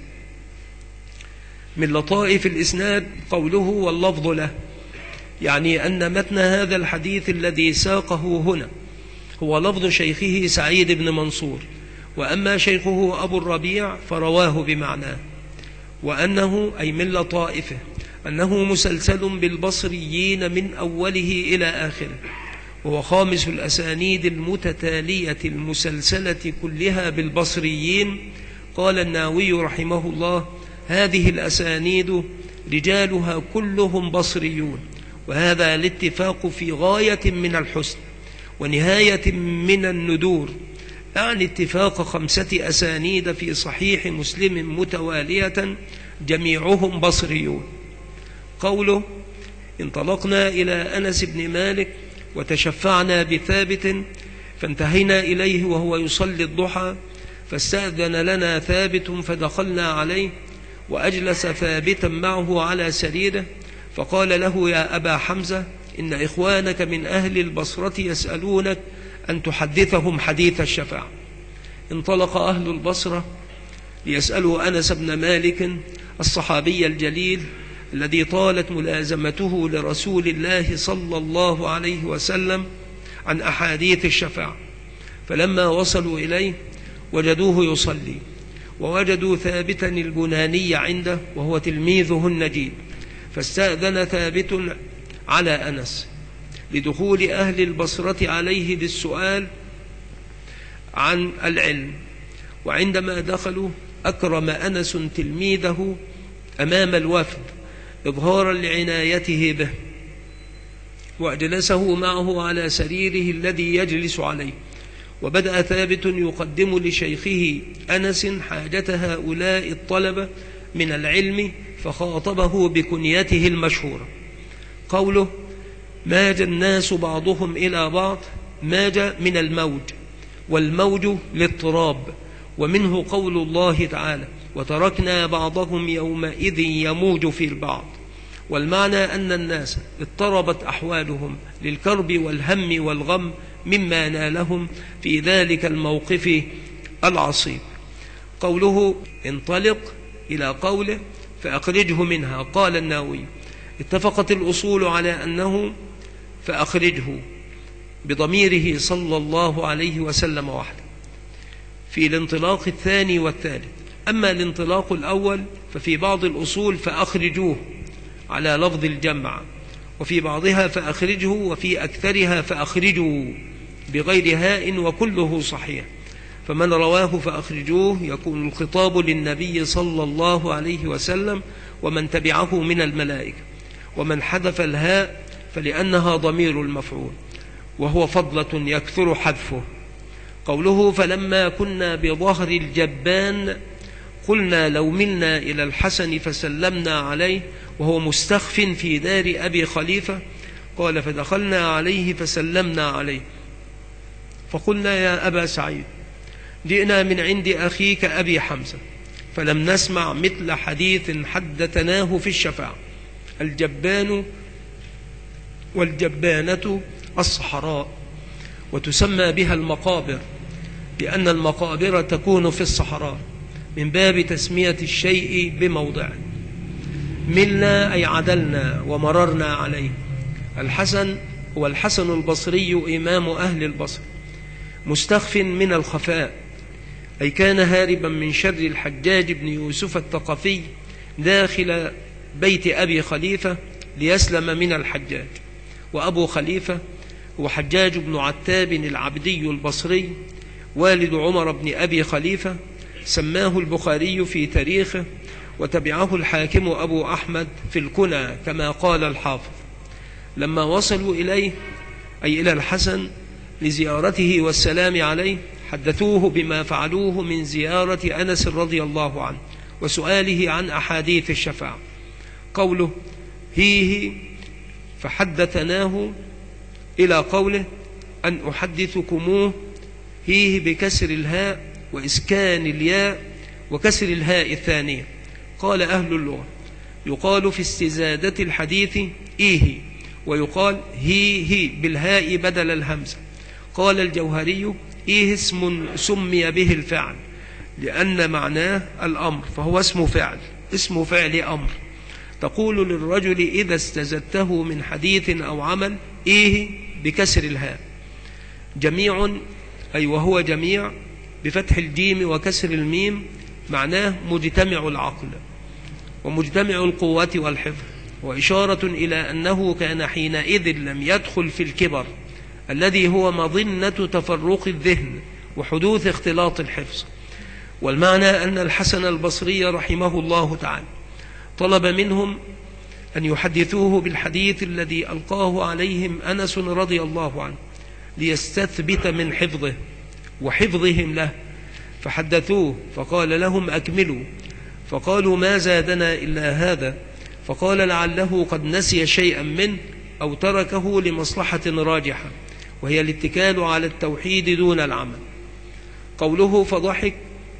Speaker 1: من لطائف الإسناد قوله واللفظ له، يعني أن متن هذا الحديث الذي ساقه هنا هو لفظ شيخه سعيد بن منصور، وأما شيخه أبو الربيع فرواه بمعناه، وأنه أي من لطائفه أنه مسلسل بالبصريين من أوله إلى آخره، وهو خامس الأسانيد المتتالية المسلسلة كلها بالبصريين. قال الناوي رحمه الله: هذه الأسانيد رجالها كلهم بصريون، وهذا الاتفاق في غاية من الحسن ونهاية من الندور، يعني اتفاق 5 أسانيد في صحيح مسلم متوالية جميعهم بصريون. قوله: انطلقنا إلى أنس بن مالك وتشفعنا بثابت فانتهينا إليه وهو يصلي الضحى، فاستأذن لنا ثابت فدخلنا عليه، وأجلس ثابتا معه على سريره، فقال له: يا أبا حمزة، إن إخوانك من أهل البصرة يسألونك أن تحدثهم حديث الشفاعة. انطلق أهل البصرة ليسألوا أنس بن مالك الصحابي الجليل الذي طالت ملازمته لرسول الله صلى الله عليه وسلم عن أحاديث الشفاعة، فلما وصلوا إليه وجدوه يصلي، ووجدوا ثابتا البناني عنده وهو تلميذه النجيب، فاستأذن ثابت على أنس لدخول أهل البصرة عليه بالسؤال عن العلم، وعندما دخلوا أكرم أنس تلميذه أمام الوفد إظهارا لعنايته به، وأجلسه معه على سريره الذي يجلس عليه، وبدأ ثابت يقدم لشيخه أنس حاجة هؤلاء الطلبة من العلم فخاطبه بكنيته المشهورة. قوله ماج الناس بعضهم إلى بعض، ماج من الموج، والموج الاضطراب، ومنه قول الله تعالى وتركنا بعضهم يومئذ يموج في البعض. والمعنى أن الناس اضطربت أحوالهم للكرب والهم والغم مما نالهم في ذلك الموقف العصيب. قوله انطلق إلى قوله فأخرجه منها، قال النووي اتفقت الأصول على أنه فأخرجه بضميره صلى الله عليه وسلم وحده في الانطلاق الثاني والثالث. أما الانطلاق الأول ففي بعض الأصول فأخرجوه على لفظ الجمع، وفي بعضها فأخرجه، وفي أكثرها فأخرجوا بغير هاء، وكله صحيح. فمن رواه فأخرجوه يكون الخطاب للنبي صلى الله عليه وسلم ومن تبعه من الملائكة، ومن حذف الهاء فلأنها ضمير المفعول، وهو فضلة يكثر حذفه. قوله فلما كنا بظهر الجبان قلنا لو ملنا إلى الحسن فسلمنا عليه وهو مستخف في دار أبي خليفة، قال فدخلنا عليه فسلمنا عليه فقلنا يا أبا سعيد جئنا من عند أخيك أبي حمزة فلم نسمع مثل حديث حدثناه في الشفاعة. الجبان والجبانة الصحراء، وتسمى بها المقابر لأن المقابر تكون في الصحراء من باب تسمية الشيء بموضعه. ملنا أي عدلنا ومررنا عليه. الحسن هو الحسن البصري إمام أهل البصر، مستخف من الخفاء، أي كان هاربا من شر الحجاج بن يوسف الثقفي داخل بيت أبي خليفة ليسلم من الحجاج. وأبو خليفة هو حجاج بن عتاب العبدي البصري والد عمر بن أبي خليفة، سماه البخاري في تاريخه، وتبعه الحاكم أبو أحمد في الكنى كما قال الحافظ. لما وصلوا إليه أي إلى الحسن لزيارته والسلام عليه حدثوه بما فعلوه من زيارة أنس رضي الله عنه وسؤاله عن أحاديث الشفاعة. قوله هيه فحدثناه إلى قوله أن أحدثكموه، هيه بكسر الهاء وإسكان الياء وكسر الهاء الثانية. قال أهل اللغة يقال في استزادة الحديث إيه، ويقال هي بالهاء بدل الهمزة. قال الجوهري إيه اسم سمي به الفعل لأن معناه الأمر، فهو اسم فعل، اسم فعل أمر. تقول للرجل إذا استزدته من حديث أو عمل إيه بكسر الهاء. جميع أي وهو جميع بفتح الجيم وكسر الميم، معناه مجتمع العقل ومجتمع القوة والحفظ، وإشارة إلى أنه كان حينئذ لم يدخل في الكبر الذي هو مظنة تفرق الذهن وحدوث اختلاط الحفظ. والمعنى أن الحسن البصري رحمه الله تعالى طلب منهم أن يحدثوه بالحديث الذي ألقاه عليهم أنس رضي الله عنه ليستثبت من حفظه وحفظهم له، فحدثوه فقال لهم أكملوا، فقالوا ما زادنا إلا هذا، فقال لعله قد نسي شيئا منه أو تركه لمصلحة راجحة وهي الاتكال على التوحيد دون العمل. قوله فضحك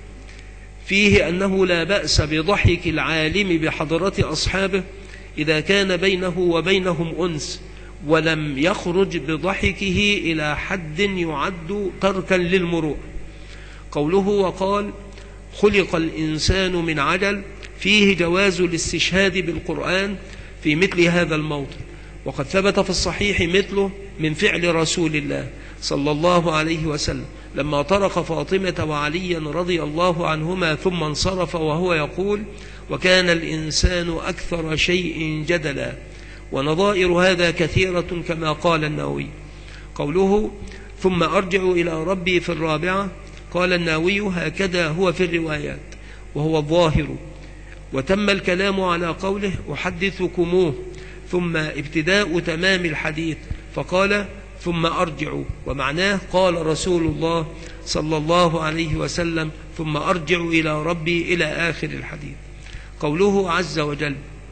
Speaker 1: فيه أنه لا بأس بضحك العالم بحضرة أصحابه إذا كان بينه وبينهم أنس ولم يخرج بضحكه إلى حد يعد تركا للمروءة. قوله وقال خلق الإنسان من عجل فيه جواز الاستشهاد بالقرآن في مثل هذا الموطن، وقد ثبت في الصحيح مثله من فعل رسول الله صلى الله عليه وسلم لما طرق فاطمة وعليا رضي الله عنهما ثم انصرف وهو يقول وكان الإنسان أكثر شيء جدلا. ونظائر هذا كثيرة كما قال النووي. قوله ثم أرجع إلى ربي في الرابعة، قال النووي هكذا هو في الروايات وهو الظاهر، وتم الكلام على قوله أحدثكموه ثم ابتداء تمام الحديث، فقال ثم أرجعوا، ومعناه قال رسول الله صلى الله عليه وسلم ثم أرجع إلى ربي إلى آخر الحديث. قوله عز وجل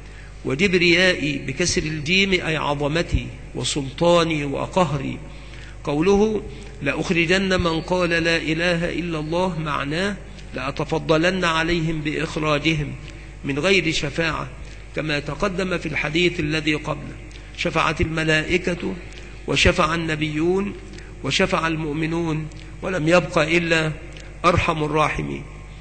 Speaker 1: وجبريائي بكسر الجيم أي عظمتي وسلطاني وقهري. قوله لأخرجن من قال لا إله إلا الله معناه لأتفضلن عليهم بإخراجهم من غير شفاعة، كما تقدم في الحديث الذي قبله. شفعت الملائكة وشفع النبيون وشفع المؤمنون ولم يبق إلا أرحم الراحمين.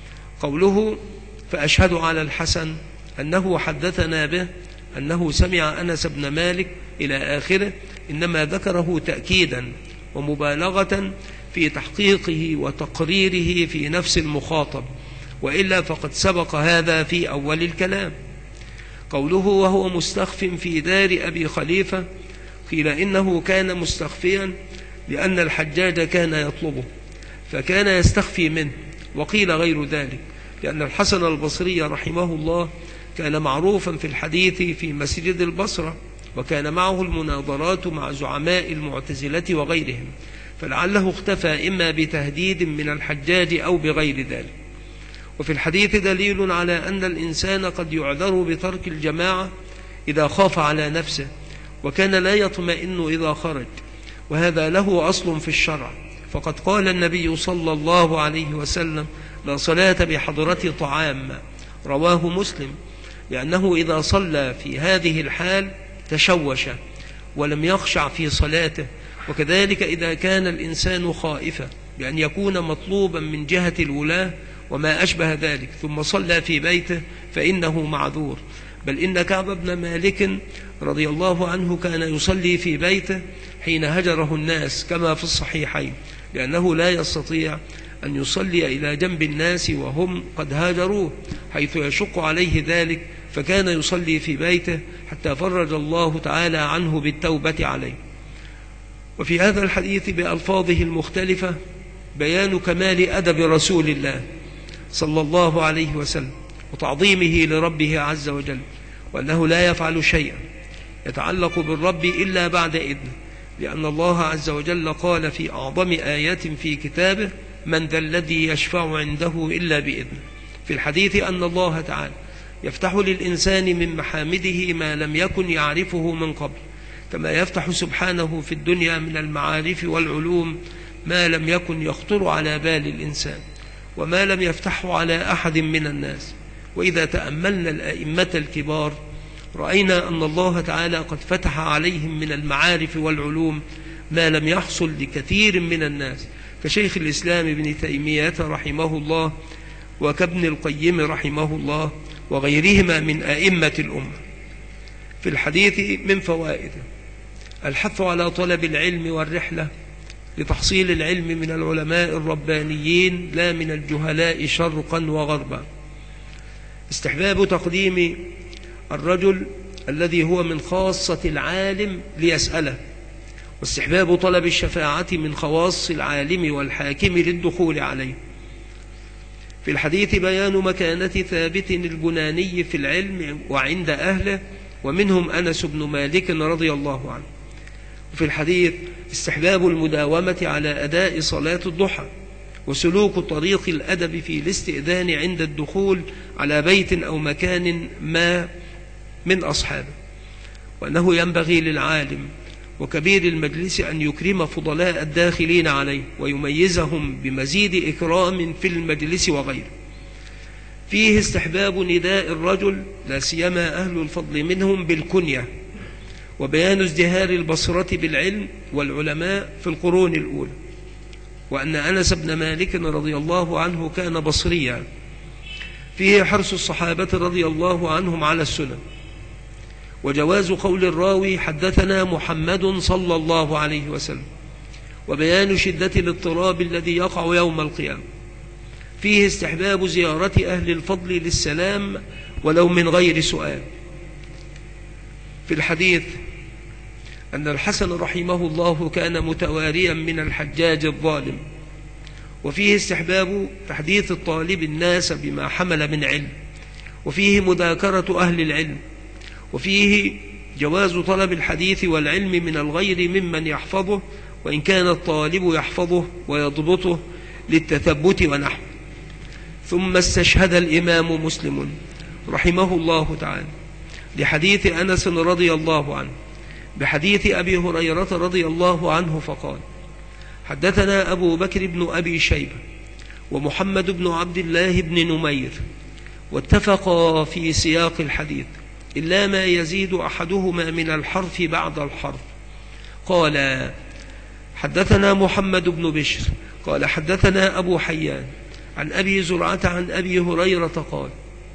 Speaker 1: قوله فأشهد على الحسن أنه حدثنا به أنه سمع أنس بن مالك إلى آخره، إنما ذكره تأكيدا ومبالغة في تحقيقه وتقريره في نفس المخاطب، وإلا فقد سبق هذا في أول الكلام. قوله وهو مستخف في دار أبي خليفة، قيل إنه كان مستخفيا لأن الحجاج كان يطلبه فكان يستخفي منه، وقيل غير ذلك لأن الحسن البصري رحمه الله كان معروفا في الحديث في مسجد البصرة، وكان معه المناظرات مع زعماء المعتزلة وغيرهم، فلعله اختفى إما بتهديد من الحجاج أو بغير ذلك. وفي الحديث دليل على أن الإنسان قد يعذر بترك الجماعة إذا خاف على نفسه، وكان لا يطمئن إذا خرج، وهذا له أصل في الشرع، فقد قال النبي صلى الله عليه وسلم لا صلاة بحضرة طعام، رواه مسلم، لأنه إذا صلى في هذه الحال تشوش ولم يخشع في صلاته. وكذلك إذا كان الإنسان خائفا بأن يكون مطلوبا من جهة الولاة وما أشبه ذلك ثم صلى في بيته فإنه معذور. بل إن كعب بن مالك رضي الله عنه كان يصلي في بيته حين هجره الناس كما في الصحيحين، لأنه لا يستطيع أن يصلي إلى جنب الناس وهم قد هاجروه حيث يشق عليه ذلك، فكان يصلي في بيته حتى فرج الله تعالى عنه بالتوبة عليه. وفي هذا الحديث بألفاظه المختلفة بيان كمال أدب رسول الله صلى الله عليه وسلم وتعظيمه لربه عز وجل، وأنه لا يفعل شيئا يتعلق بالرب إلا بعد إذنه، لأن الله عز وجل قال في أعظم آيات في كتابه من ذا الذي يشفع عنده إلا بإذنه. في الحديث أن الله تعالى يفتح للإنسان من محامده ما لم يكن يعرفه من قبل، كما يفتح سبحانه في الدنيا من المعارف والعلوم ما لم يكن يخطر على بال الإنسان وما لم يفتحه على أحد من الناس. وإذا تأملنا الأئمة الكبار رأينا أن الله تعالى قد فتح عليهم من المعارف والعلوم ما لم يحصل لكثير من الناس، كشيخ الإسلام ابن تيمية رحمه الله وكابن القيم رحمه الله وغيرهما من أئمة الأمة. في الحديث من فوائده الحث على طلب العلم والرحلة لتحصيل العلم من العلماء الربانيين لا من الجهلاء شرقا وغربا. استحباب تقديم الرجل الذي هو من خاصة العالم ليسأله، واستحباب طلب الشفاعة من خواص العالم والحاكم للدخول عليه. في الحديث بيان مكانة ثابت البناني في العلم وعند أهله، ومنهم أنس بن مالك رضي الله عنه. وفي الحديث استحباب المداومة على أداء صلاة الضحى، وسلوك طريق الأدب في الاستئذان عند الدخول على بيت أو مكان ما من أصحابه، وأنه ينبغي للعالم وكبير المجلس أن يكرم فضلاء الداخلين عليه ويميزهم بمزيد إكرام في المجلس وغيره. فيه استحباب نداء الرجل لا سيما أهل الفضل منهم بالكنية، وبيان ازدهار البصرة بالعلم والعلماء في القرون الأولى، وأن أنس بن مالك رضي الله عنه كان بصريا. فيه حرص الصحابة رضي الله عنهم على السنن، وجواز قول الراوي حدثنا محمد صلى الله عليه وسلم، وبيان شدة الاضطراب الذي يقع يوم القيامة. فيه استحباب زيارة أهل الفضل للسلام ولو من غير سؤال. في الحديث أن الحسن رحمه الله كان متواريا من الحجاج الظالم. وفيه استحباب تحديث الطالب الناس بما حمل من علم، وفيه مذاكرة أهل العلم، وفيه جواز طلب الحديث والعلم من الغير ممن يحفظه، وإن كان الطالب يحفظه ويضبطه للتثبت ونحوه. ثم استشهد الإمام مسلم رحمه الله تعالى لحديث أنس رضي الله عنه بحديث أبي هريرة رضي الله عنه فقال: حدثنا أبو بكر بن أبي شيبة ومحمد بن عبد الله بن نمير، واتفقا في سياق الحديث إلا ما يزيد أحدهما من الحرف بعد الحرف. قال: حدثنا محمد بن بشر قال حدثنا أبو حيان عن أبي زرعة عن أبي هريرة قال: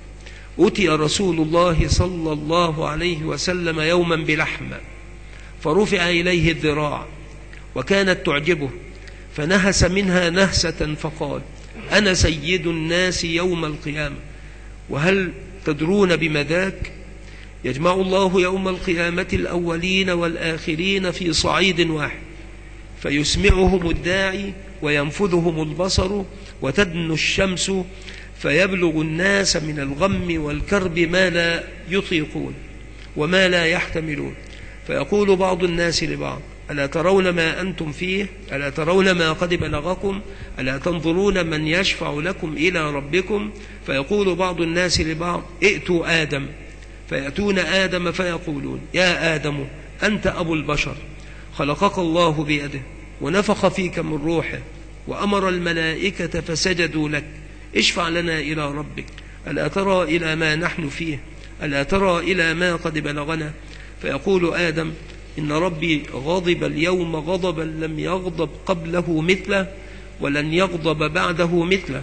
Speaker 1: أتي رسول الله صلى الله عليه وسلم يوما بلحم فرفع إليه الذراع وكانت تعجبه، فنهس منها نهسة فقال: أنا سيد الناس يوم القيامة، وهل تدرون بما ذاك؟ يجمع الله يوم القيامة الأولين والآخرين في صعيد واحد، فيسمعهم الداعي وينفذهم البصر وتدنو الشمس، فيبلغ الناس من الغم والكرب ما لا يطيقون وما لا يحتملون، فيقول بعض الناس لبعض: ألا ترون ما أنتم فيه؟ ألا ترون ما قد بلغكم؟ ألا تنظرون من يشفع لكم إلى ربكم؟ فيقول بعض الناس لبعض: ائتوا آدم، فيأتون آدم فيقولون: يا آدم أنت أبو البشر، خلقك الله بيده ونفخ فيك من روحه وأمر الملائكة فسجدوا لك، اشفع لنا إلى ربك، ألا ترى إلى ما نحن فيه؟ ألا ترى إلى ما قد بلغنا؟ فيقول آدم: إن ربي غضب اليوم غضبا لم يغضب قبله مثله ولن يغضب بعده مثله،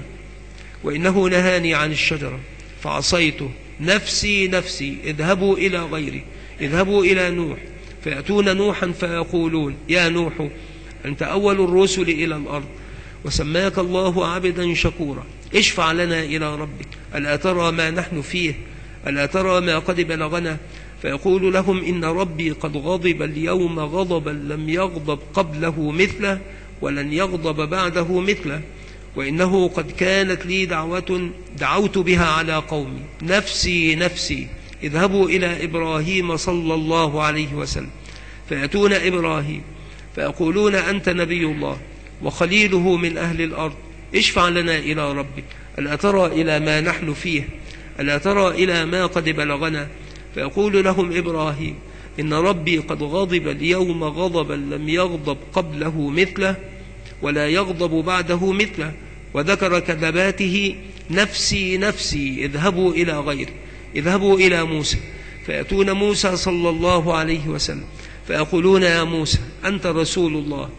Speaker 1: وإنه نهاني عن الشجرة فعصيته، نفسي نفسي، اذهبوا إلى غيري، اذهبوا إلى نوح، فيأتون نوحا فيقولون: يا نوح أنت أول الرسل إلى الأرض، وسماك الله عبدا شكورا، اشفع لنا إلى ربك، ألا ترى ما نحن فيه؟ ألا ترى ما قد بلغنا؟ فيقول لهم: إن ربي قد غضب اليوم غضبا لم يغضب قبله مثله ولن يغضب بعده مثله، وإنه قد كانت لي دعوة دعوت بها على قومي، نفسي نفسي، اذهبوا إلى إبراهيم صلى الله عليه وسلم، فيأتون إبراهيم فيقولون: أنت نبي الله وخليله من أهل الأرض، اشفع لنا إلى ربك، ألا ترى إلى ما نحن فيه؟ ألا ترى إلى ما قد بلغنا؟ فيقول لهم إبراهيم: إن ربي قد غضب اليوم غضبا لم يغضب قبله مثله ولا يغضب بعده مثله، وذكر كذباته: نفسي نفسي، اذهبوا إلى غيري، اذهبوا إلى موسى، فيأتون موسى صلى الله عليه وسلم فيقولون: يا موسى أنت رسول الله،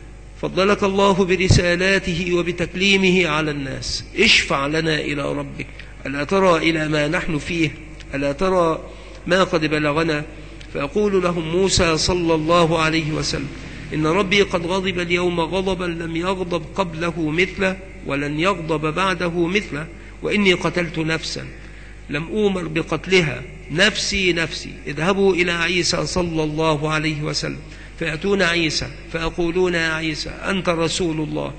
Speaker 1: فضلك الله برسالاته وبتكليمه على الناس، اشفع لنا إلى ربك، ألا ترى إلى ما نحن فيه؟ ألا ترى ما قد بلغنا؟ فيقول لهم موسى صلى الله عليه وسلم: إن ربي قد غضب اليوم غضبا لم يغضب قبله مثله ولن يغضب بعده مثله، وإني قتلت نفسا لم أؤمر بقتلها، نفسي نفسي، اذهبوا إلى عيسى صلى الله عليه وسلم، فيأتون عيسى فيقولون: يا عيسى أنت رسول الله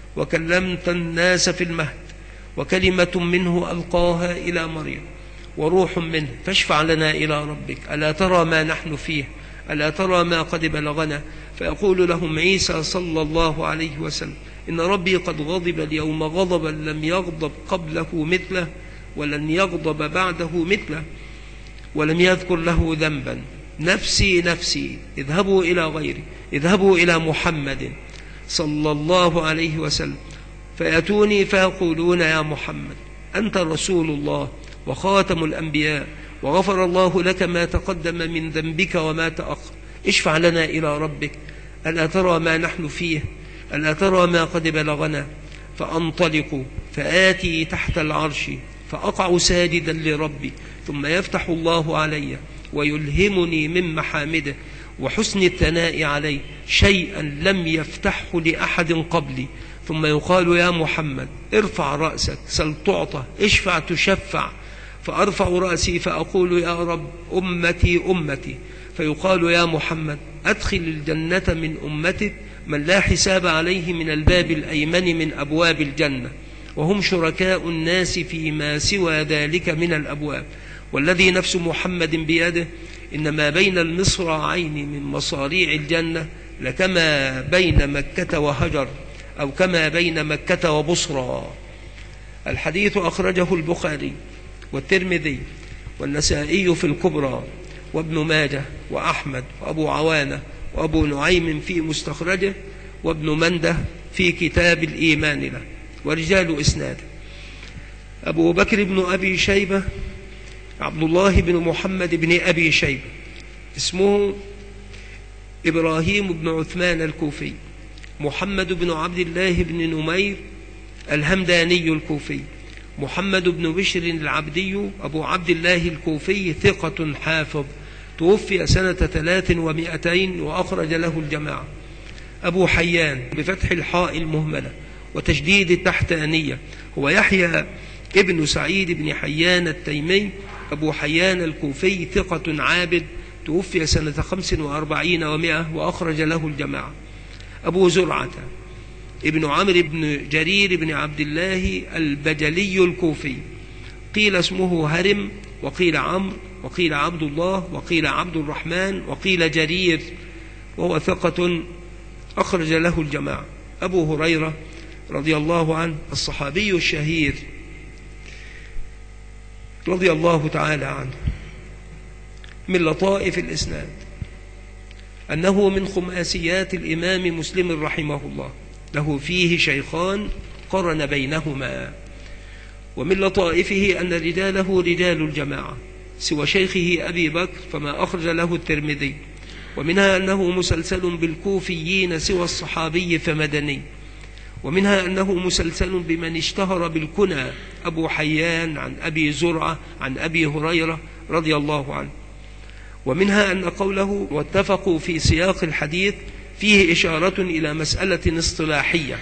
Speaker 1: وكلمت الناس في المهد، وكلمة منه ألقاها إلى مريم وروح منه، فاشفع لنا إلى ربك، ألا ترى ما نحن فيه؟ ألا ترى ما قد بلغنا؟ فيقول لهم عيسى صلى الله عليه وسلم: إن ربي قد غضب اليوم غضبا لم يغضب قبله مثله ولن يغضب بعده مثله، ولم يذكر له ذنبا، نفسي نفسي، اذهبوا إلى غيري، اذهبوا إلى محمد صلى الله عليه وسلم، فيأتوني فيقولون: يا محمد أنت رسول الله وخاتم الأنبياء، وغفر الله لك ما تقدم من ذنبك وما تأخر، اشفع لنا إلى ربك، ألا ترى ما نحن فيه؟ ألا ترى ما قد بلغنا؟ فأنطلق فآتي تحت العرش فأقع ساجدا لربي، ثم يفتح الله علي ويلهمني من محامده وحسن الثناء عليه شيئا لم يفتحه لأحد قبلي، ثم يقال: يا محمد ارفع رأسك سل تعطى، اشفع تشفع، فأرفع رأسي فأقول: يا رب أمتي أمتي، فيقال: يا محمد أدخل الجنة من أمتك من لا حساب عليه من الباب الأيمن من أبواب الجنة، وهم شركاء الناس فيما سوى ذلك من الأبواب، والذي نفس محمد بيده إن ما بين المصراعين من مصاريع الجنة لكما بين مكة وهجر، أو كما بين مكة وبصرى. الحديث أخرجه البخاري والترمذي والنسائي في الكبرى، وابن ماجه وأحمد وأبو عوانة وأبو نعيم في مستخرجه، وابن منده في كتاب الإيمان له. ورجال إسناده: أبو بكر بن أبي شيبة عبد الله بن محمد بن أبي شيبة، اسمه إبراهيم بن عثمان الكوفي، محمد بن عبد الله بن نمير الهمداني الكوفي، محمد بن بشر العبدي أبو عبد الله الكوفي، ثقة حافظ، توفي سنة 300 وأخرج له الجماعة. أبو حيان بفتح الحاء المهملة وتشديد التحتانية، هو يحيى ابن سعيد بن حيان التيمي أبو حيان الكوفي، ثقة عابد، توفي سنة 45 و100 وأخرج له الجماعة. أبو زرعة ابن عمرو بن جرير بن عبد الله البجلي الكوفي، قيل اسمه هرم، وقيل عمرو، وقيل عبد الله، وقيل عبد الرحمن، وقيل جرير، وهو ثقة أخرج له الجماعة. أبو هريرة رضي الله عنه الصحابي الشهير رضي الله تعالى عنه، من لطائف الإسناد أنه من خماسيات الإمام مسلم رحمه الله، له فيه شيخان قرن بينهما. ومن لطائفه أن رجاله رجال الجماعة سوى شيخه أبي بكر فما أخرج له الترمذي. ومنها أنه مسلسل بالكوفيين سوى الصحابي فمدني. ومنها أنه مسلسل بمن اشتهر بالكنى أبو حيان عن أبي زرعة عن أبي هريرة رضي الله عنه. ومنها أن قوله واتفقوا في سياق الحديث فيه إشارة إلى مسألة اصطلاحية.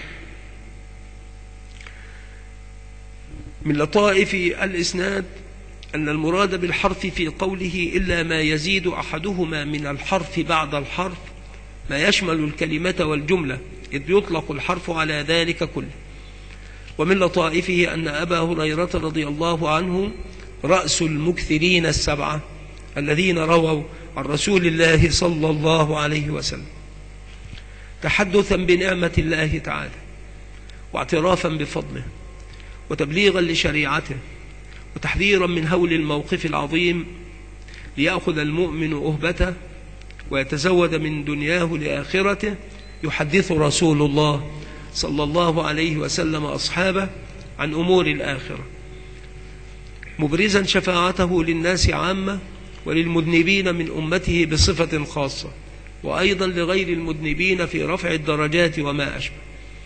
Speaker 1: من لطائف الإسناد أن المراد بالحرف في قوله إلا ما يزيد أحدهما من الحرف بعد الحرف ما يشمل الكلمة والجملة، إذ يطلق الحرف على ذلك كله. ومن لطائفه أن أبا هريرة رضي الله عنه رأس المكثرين السبعة الذين رووا عن رسول الله صلى الله عليه وسلم، تحدثا بنعمة الله تعالى واعترافا بفضله وتبليغا لشريعته وتحذيرا من هول الموقف العظيم، ليأخذ المؤمن أهبته ويتزود من دنياه لآخرته. يحدث رسول الله صلى الله عليه وسلم أصحابه عن أمور الآخرة، مبرزا شفاعته للناس عامة وللمذنبين من أمته بصفة خاصة، وأيضا لغير المذنبين في رفع الدرجات وما أشبه،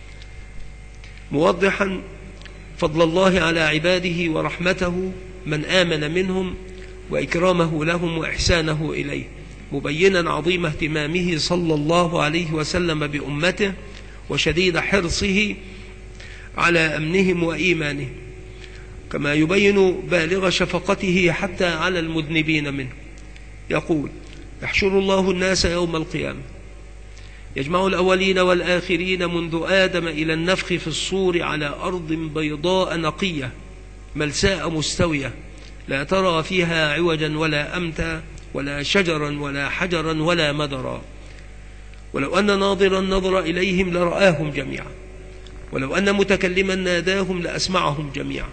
Speaker 1: موضحا فضل الله على عباده ورحمته من آمن منهم وإكرامه لهم وإحسانه إليه، مبينا عظيم اهتمامه صلى الله عليه وسلم بأمته وشديد حرصه على أمنهم وإيمانهم، كما يبين بالغ شفقته حتى على المذنبين منه. يقول: يحشر الله الناس يوم القيامة، يجمع الأولين والآخرين منذ آدم إلى النفخ في الصور على أرض بيضاء نقية ملساء مستوية، لا ترى فيها عوجا ولا أمتا ولا شجرا ولا حجرا ولا مدرا، ولو أن ناظرا نظر إليهم لرآهم جميعا، ولو أن متكلما ناداهم لأسمعهم جميعا،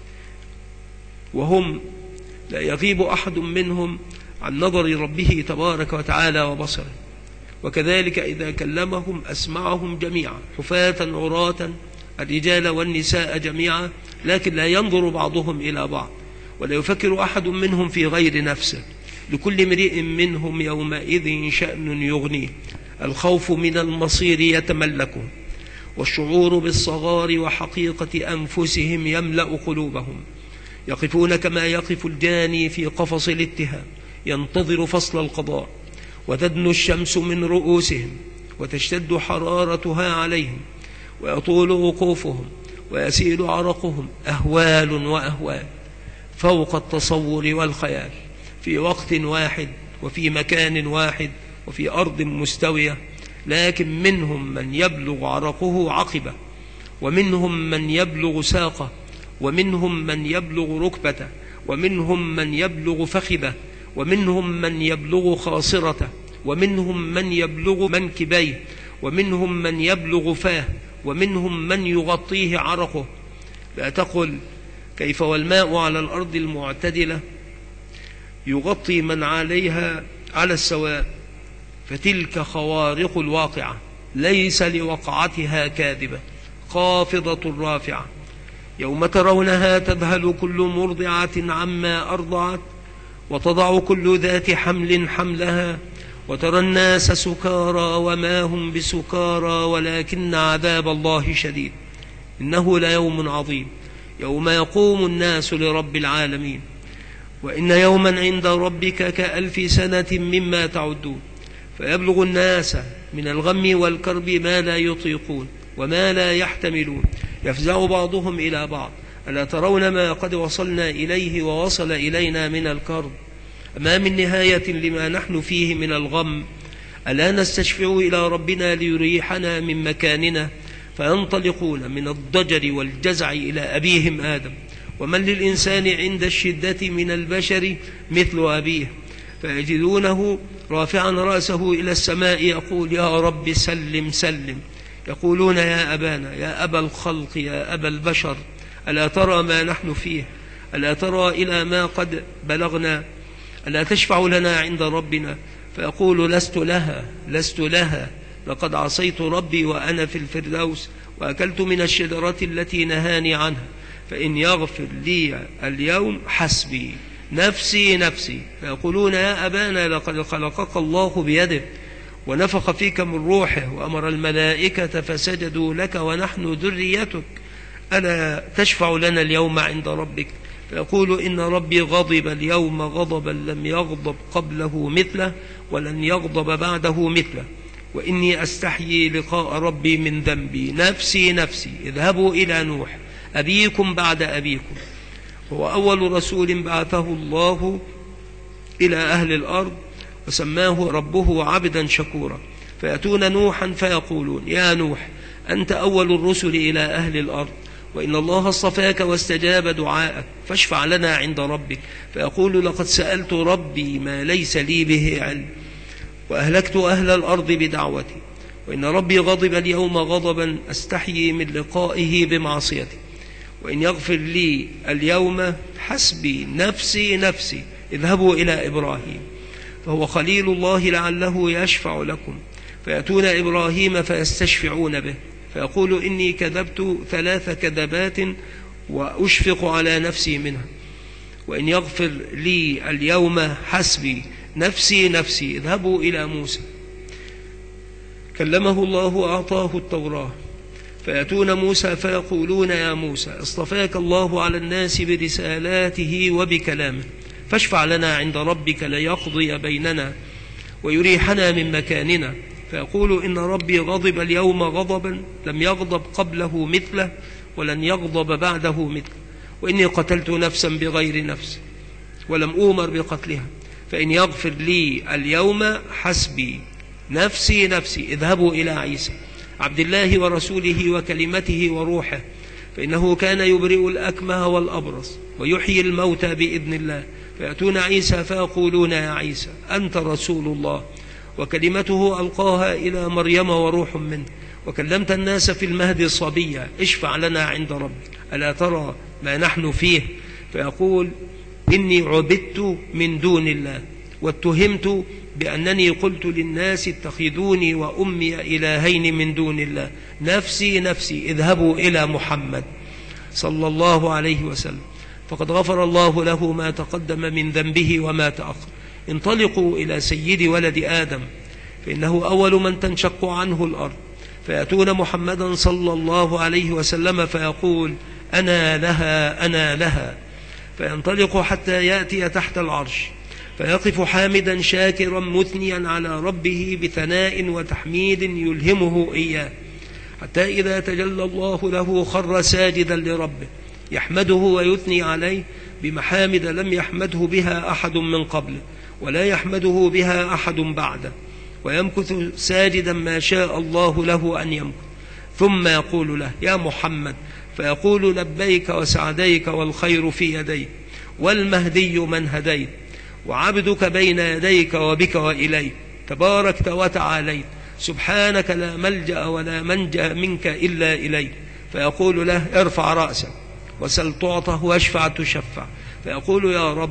Speaker 1: وهم لا يغيب أحد منهم عن نظر ربه تبارك وتعالى وبصره، وكذلك إذا كلمهم أسمعهم جميعا، حفاة عراة الرجال والنساء جميعا، لكن لا ينظر بعضهم إلى بعض، ولا يفكر أحد منهم في غير نفسه، لكل امرئ منهم يومئذ شأن يغنيه، الخوف من المصير يتملكه، والشعور بالصغار وحقيقة أنفسهم يملأ قلوبهم، يقفون كما يقف الجاني في قفص الاتهام ينتظر فصل القضاء، وتدنو الشمس من رؤوسهم وتشتد حرارتها عليهم، ويطول وقوفهم ويسيل عرقهم أهوال وأهوال فوق التصور والخيال، في وقت واحد وفي مكان واحد وفي أرض مستوية، لكن منهم من يبلغ عرقه عقبة، ومنهم من يبلغ ساقه، ومنهم من يبلغ ركبته، ومنهم من يبلغ فخذه، ومنهم من يبلغ خاصرته، ومنهم من يبلغ منكبيه، ومنهم من يبلغ فاه، ومنهم من يغطيه عرقه. لا تقل كيف والماء على الأرض المعتدلة يغطي من عليها على السواء، فتلك خوارق الواقعة ليس لوقعتها كاذبة خافضة رافعة. يوم ترونها تذهل كل مرضعة عما أرضعت وتضع كل ذات حمل حملها وترى الناس سكارى وما هم بسكارى ولكن عذاب الله شديد. إنه ليوم عظيم يوم يقوم الناس لرب العالمين. وإن يوما عند ربك كألف سنة مما تعدون. فيبلغ الناس من الغم والكرب ما لا يطيقون وما لا يحتملون. يفزع بعضهم إلى بعض ألا ترون ما قد وصلنا إليه ووصل إلينا من الكرب؟ أما من نهاية لما نحن فيه من الغم؟ ألا نستشفع إلى ربنا ليريحنا من مكاننا؟ فينطلقون من الضجر والجزع إلى أبيهم آدم. ومن للإنسان عند الشدة من البشر مثل أبيه؟ فيجدونه رافعا رأسه إلى السماء يقول يا رب سلم سلم. يقولون يا أبانا يا أبا الخلق يا أبا البشر ألا ترى ما نحن فيه؟ ألا ترى إلى ما قد بلغنا؟ ألا تشفع لنا عند ربنا؟ فيقول لست لها لقد عصيت ربي وأنا في الفردوس وأكلت من الشجرة التي نهاني عنها. فإن يغفر لي اليوم حسبي نفسي نفسي. فيقولون يا أبانا لقد خلقك الله بيده ونفخ فيك من روحه وأمر الملائكة فسجدوا لك ونحن ذريتك ألا تشفع لنا اليوم عند ربك؟ فيقول إن ربي غضب اليوم غضبا لم يغضب قبله مثله ولن يغضب بعده مثله. وإني أستحيي لقاء ربي من ذنبي نفسي نفسي. اذهبوا إلى نوح أبيكم بعد أبيكم، هو أول رسول بعثه الله إلى أهل الأرض وسماه ربه عبدا شكورا. فيأتون نوحا فيقولون يا نوح أنت أول الرسل إلى أهل الأرض وإن الله اصطفاك واستجاب دعاءك فاشفع لنا عند ربك. فيقول لقد سألت ربي ما ليس لي به علم وأهلكت أهل الأرض بدعوتي وإن ربي غضب اليوم غضبا أستحيي من لقائه بمعصيتي. وإن يغفر لي اليوم حسبي نفسي نفسي. اذهبوا إلى إبراهيم فهو خليل الله لعله يشفع لكم. فيأتون إبراهيم فيستشفعون به فيقول إني كذبت 3 كذبات وأشفق على نفسي منها. وإن يغفر لي اليوم حسبي نفسي نفسي. اذهبوا إلى موسى كلمه الله أعطاه التوراة. فيأتون موسى فيقولون يا موسى اصطفاك الله على الناس برسالاته وبكلامه فاشفع لنا عند ربك ليقضي بيننا ويريحنا من مكاننا. فيقول إن ربي غضب اليوم غضبا لم يغضب قبله مثله ولن يغضب بعده مثله. وإني قتلت نفسا بغير نفس ولم أؤمر بقتلها. فإن يغفر لي اليوم حسبي نفسي نفسي. اذهبوا إلى عيسى عبد الله ورسوله وكلمته وروحه فإنه كان يبرئ الأكمه والأبرص ويحيي الموتى بإذن الله. فيأتون عيسى فيقولون يا عيسى أنت رسول الله وكلمته ألقاها إلى مريم وروح منه وكلمت الناس في المهد صبيا اشفع لنا عند ربك ألا ترى ما نحن فيه؟ فيقول إني عبدت من دون الله واتهمت بأنني قلت للناس اتخذوني وأمي إلهين من دون الله نفسي نفسي. اذهبوا إلى محمد صلى الله عليه وسلم فقد غفر الله له ما تقدم من ذنبه وما تأخر. انطلقوا إلى سيد ولد آدم فإنه أول من تنشق عنه الأرض. فيأتون محمدا صلى الله عليه وسلم فيقول أنا لها أنا لها. فينطلق حتى يأتي تحت العرش فيقف حامدا شاكرا مثنيا على ربه بثناء وتحميد يلهمه إياه حتى إذا تجلى الله له خر ساجدا لربه يحمده ويثني عليه بمحامد لم يحمده بها أحد من قبله ولا يحمده بها أحد بعده ويمكث ساجدا ما شاء الله له أن يمكث. ثم يقول له يا محمد فيقول لبيك وسعديك والخير في يديك والمهدي من هديت وعبدك بين يديك وبك وإليك، تباركت وتعاليت، سبحانك لا ملجأ ولا منجأ منك إلا إليك. فيقول له ارفع رأسك وسل تعطه واشفع تشفع. فيقول يا رب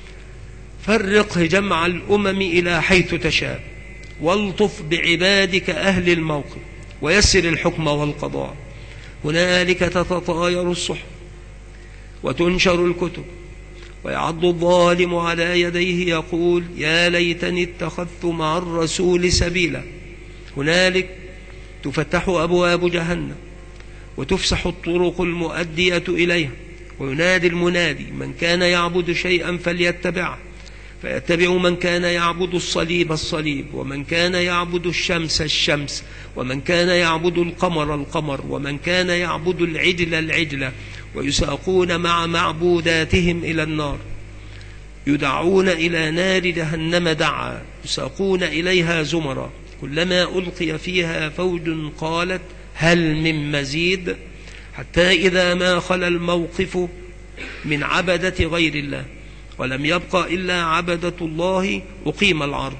Speaker 1: فرق جمع الأمم إلى حيث تشاء، والطف بعبادك أهل الموقف، ويسر الحكم والقضاء. هنالك تتطاير الصحف وتنشر الكتب، ويعض الظالم على يديه يقول يا ليتني اتخذت مع الرسول سبيلا. هنالك تفتح أبواب جهنم وتفسح الطرق المؤدية إليها، وينادي المنادي من كان يعبد شيئا فليتبعه، فيتبع من كان يعبد الصليب الصليب، ومن كان يعبد الشمس الشمس، ومن كان يعبد القمر القمر، ومن كان يعبد العجل العجل، ويساقون مع معبوداتهم إلى النار. يدعون إلى نار جهنم دعا، يساقون إليها زمرا، كلما ألقي فيها فوج قالت هل من مزيد، حتى إذا ما خلا الموقف من عبدة غير الله ولم يبق إلا عبدة الله أقيم العرض،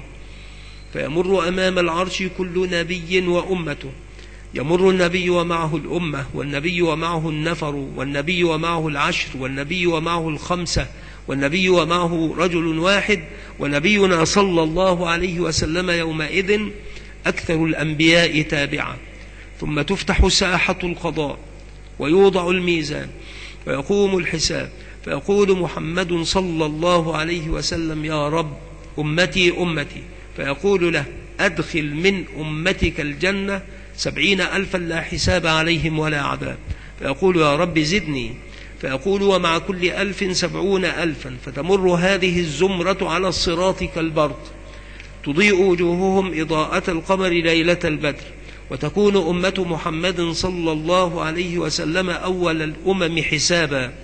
Speaker 1: فيمر أمام العرش كل نبي وأمته. يمر النبي ومعه الأمة، والنبي ومعه النفر، والنبي ومعه العشر، والنبي ومعه الخمسة، والنبي ومعه رجل واحد، ونبينا صلى الله عليه وسلم يومئذ أكثر الأنبياء تابعا. ثم تفتح ساحة القضاء ويوضع الميزان ويقوم الحساب، فيقول محمد صلى الله عليه وسلم يا رب أمتي أمتي، فيقول له أدخل من أمتك الجنة 70,000 لا حساب عليهم ولا عذاب. فيقول يا رب زدني، فيقول ومع كل 1000 70,000. فتمر هذه الزمرة على الصراط كالبرق، تضيء وجوههم إضاءة القمر ليلة البدر، وتكون أمة محمد صلى الله عليه وسلم أول الأمم حسابا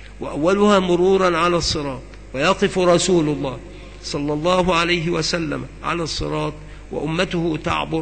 Speaker 1: وأولها مرورا على الصراط، ويقف رسول الله صلى الله عليه وسلم على الصراط وأمته تعبر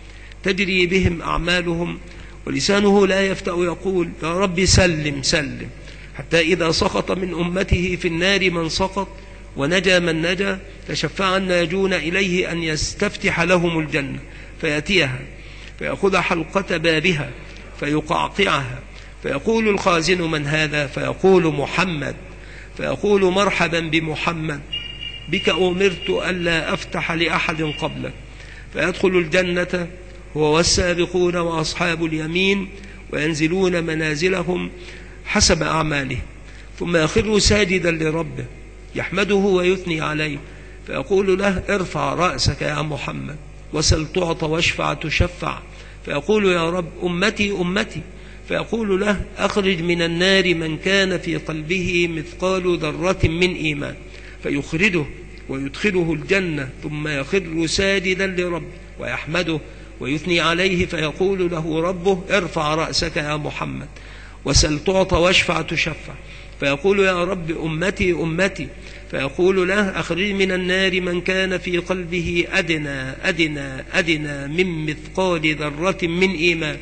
Speaker 1: تجري بهم أعمالهم، ولسانه لا يفتأ يقول يا رب سلم سلم، حتى إذا سقط من أمته في النار من سقط ونجا من نجا، تشفع الناجون إليه أن يستفتح لهم الجنة، فيأتيها فيأخذ حلقة بابها فيقعقعها، فيقول الخازن من هذا؟ فيقول محمد، فيقول مرحبا بمحمد، بك أمرت ألا أفتح لأحد قبلك. فيدخل الجنة هو والسابقون وأصحاب اليمين، وينزلون منازلهم حسب أعماله، ثم يخر ساجدا لربه يحمده ويثني عليه، فيقول له ارفع رأسك يا محمد وسل تعطى واشفع تشفع. فيقول يا رب أمتي أمتي، فيقول له أخرج من النار من كان في قلبه مثقال ذرة من إيمان، فيخرجه ويدخله الجنة، ثم يخر ساجدا لربه ويحمده ويثني عليه، فيقول له ربه ارفع رأسك يا محمد وسل تعطى واشفع تشفع. فيقول يا رب أمتي أمتي، فيقول له أخرج من النار من كان في قلبه أدنى من مثقال ذرة من إيمان،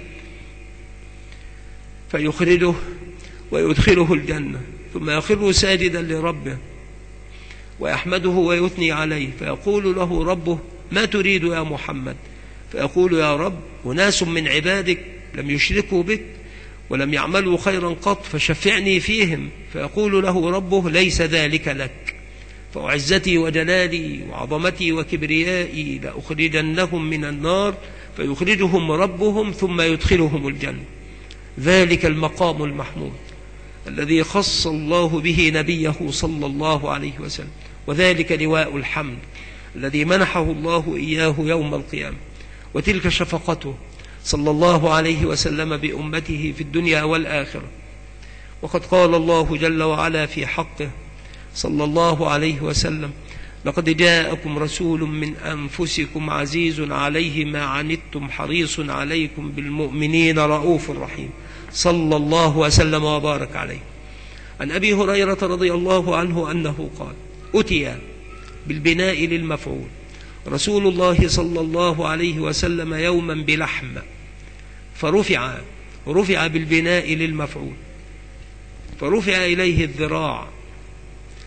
Speaker 1: فيخرجه ويدخله الجنة، ثم يخر ساجدا لربه ويحمده ويثني عليه، فيقول له ربه ما تريد يا محمد؟ فيقول يا رب أناس من عبادك لم يشركوا بك ولم يعملوا خيرا قط فشفعني فيهم. فيقول له ربه ليس ذلك لك، فعزتي وجلالي وعظمتي وكبريائي لأخرجنهم من النار، فيخرجهم ربهم ثم يدخلهم الجنة. ذلك المقام المحمود الذي خص الله به نبيه صلى الله عليه وسلم، وذلك لواء الحمد الذي منحه الله إياه يوم القيامة، وتلك شفقته صلى الله عليه وسلم بأمته في الدنيا والآخرة. وقد قال الله جل وعلا في حقه صلى الله عليه وسلم لقد جاءكم رسول من أنفسكم عزيز عليه ما عنتم حريص عليكم بالمؤمنين رؤوف رحيم، صلى الله وسلم وبارك عليه. عن أبي هريرة رضي الله عنه أنه قال أتي بالبناء للمفعول رسول الله صلى الله عليه وسلم يوما بلحم، فرفع بالبناء للمفعول، فرفع إليه الذراع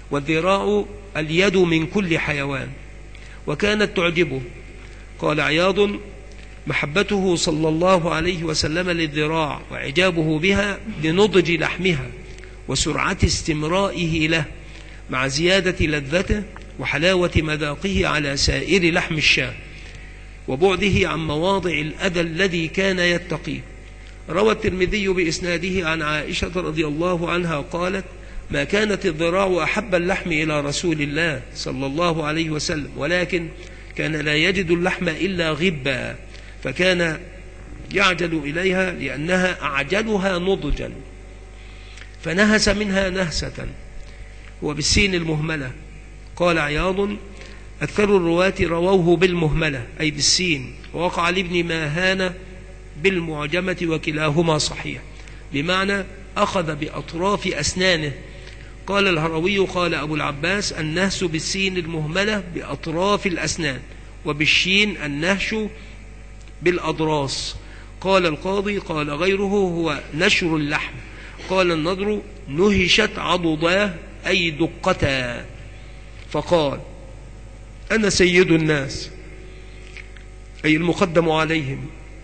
Speaker 1: والذراع اليد من كل حيوان، وكانت تعجبه. قال عياض: محبته صلى الله عليه وسلم للذراع وإعجابه بها لنضج لحمها وسرعة استمرائه له، مع زيادة لذته وحلاوة مذاقه على سائر لحم الشاة، وبعده عن مواضع الأذى الذي كان يتقيه. روى الترمذي بإسناده عن عائشة رضي الله عنها قالت: ما كانت الذراع أحب اللحم إلى رسول الله صلى الله عليه وسلم، ولكن كان لا يجد اللحم إلا غبا، فكان يعجل إليها لأنها أعجلها نضجا، فنهس منها نهسة، وبالسين المهملة. قال عياض: أكثر الرواة رووه بالمهملة أي بالسين، ووقع لابن ماهان بالمعجمة، وكلاهما صحيح، بمعنى أخذ بأطراف أسنانه. قال الهروي: قال أبو العباس: النهس بالسين المهملة بأطراف الأسنان، وبالشين النهش بالأضراس. قال القاضي: قال غيره: هو نشر اللحم. قال النضر: نهشت عضداه أي دقتا. فقال: أنا سيد الناس، أي المقدم عليهم،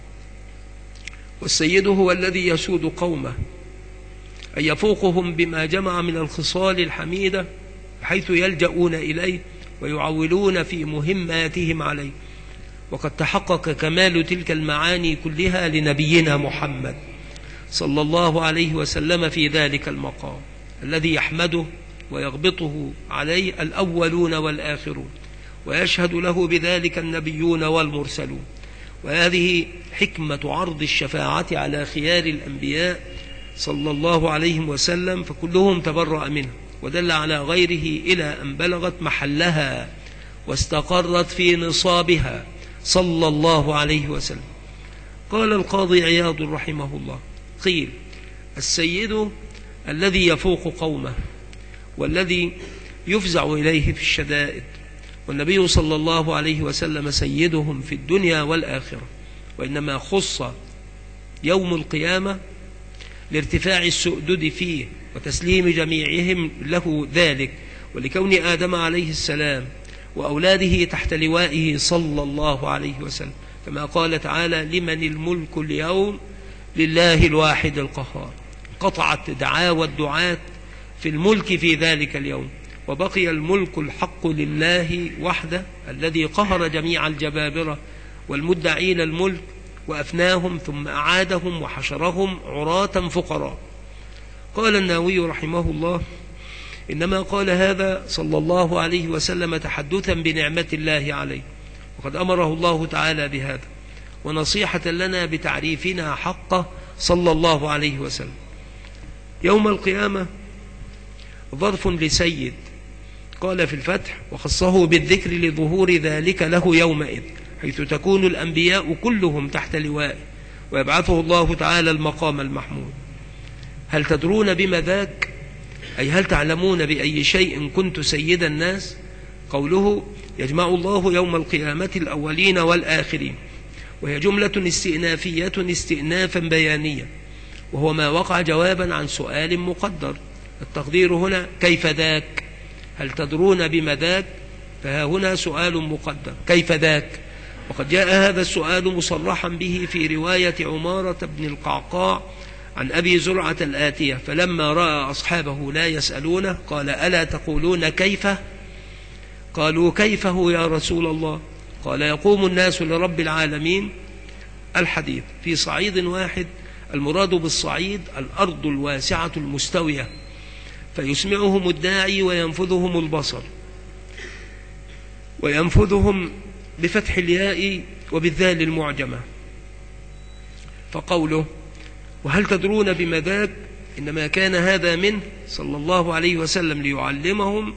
Speaker 1: والسيد هو الذي يسود قومه، أي يفوقهم بما جمع من الخصال الحميدة، حيث يلجؤون إليه ويعولون في مهماتهم عليه. وقد تحقق كمال تلك المعاني كلها لنبينا محمد صلى الله عليه وسلم في ذلك المقام الذي يحمده ويغبطه عليه الأولون والآخرون، ويشهد له بذلك النبيون والمرسلون. وهذه حكمة عرض الشفاعة على خيار الأنبياء صلى الله عليه وسلم، فكلهم تبرأ منه، ودل على غيره إلى أن بلغت محلها واستقرت في نصابها صلى الله عليه وسلم. قال القاضي عياض رحمه الله: قيل: السيد الذي يفوق قومه والذي يفزع إليه في الشدائد، والنبي صلى الله عليه وسلم سيدهم في الدنيا والآخرة، وإنما خص يوم القيامة لارتفاع السؤدد فيه وتسليم جميعهم له ذلك، ولكون آدم عليه السلام وأولاده تحت لوائه صلى الله عليه وسلم، كما قال تعالى: لمن الملك اليوم لله الواحد القهار. قطعت دعاوى الدعاة في الملك في ذلك اليوم، وبقي الملك الحق لله وحده الذي قهر جميع الجبابرة والمدعين الملك وأفناهم، ثم أعادهم وحشرهم عراة فقراء. قال النووي رحمه الله: إنما قال هذا صلى الله عليه وسلم تحدثا بنعمة الله عليه، وقد أمره الله تعالى بهذا، ونصيحة لنا بتعريفنا حقه صلى الله عليه وسلم. يوم القيامة ظرف لسيد، قال في الفتح: وخصه بالذكر لظهور ذلك له يومئذ، حيث تكون الأنبياء كلهم تحت لوائه، ويبعثه الله تعالى المقام المحمود. هل تدرون بما ذاك؟ أي هل تعلمون بأي شيء كنت سيد الناس؟ قوله: يجمع الله يوم القيامة الأولين والآخرين، وهي جملة استئنافية استئنافا بيانيا، وهو ما وقع جوابا عن سؤال مقدر. التقدير هنا كيف ذاك؟ هل تدرون بما ذاك؟ فها هنا سؤال مقدر، كيف ذاك؟ وقد جاء هذا السؤال مصرحا به في رواية عمارة بن القعقاع عن أبي زرعة الآتية: فلما رأى أصحابه لا يسألونه قال: ألا تقولون كيف؟ قالوا: كيفه يا رسول الله؟ قال: يقوم الناس لرب العالمين. الحديث في صعيد واحد، المراد بالصعيد الأرض الواسعة المستوية، فيسمعهم الداعي وينفذهم البصر، وينفذهم بفتح الياء وبالذال المعجمة. فقوله: وهل تدرون بما ذاك؟ إنما كان هذا منه صلى الله عليه وسلم ليعلمهم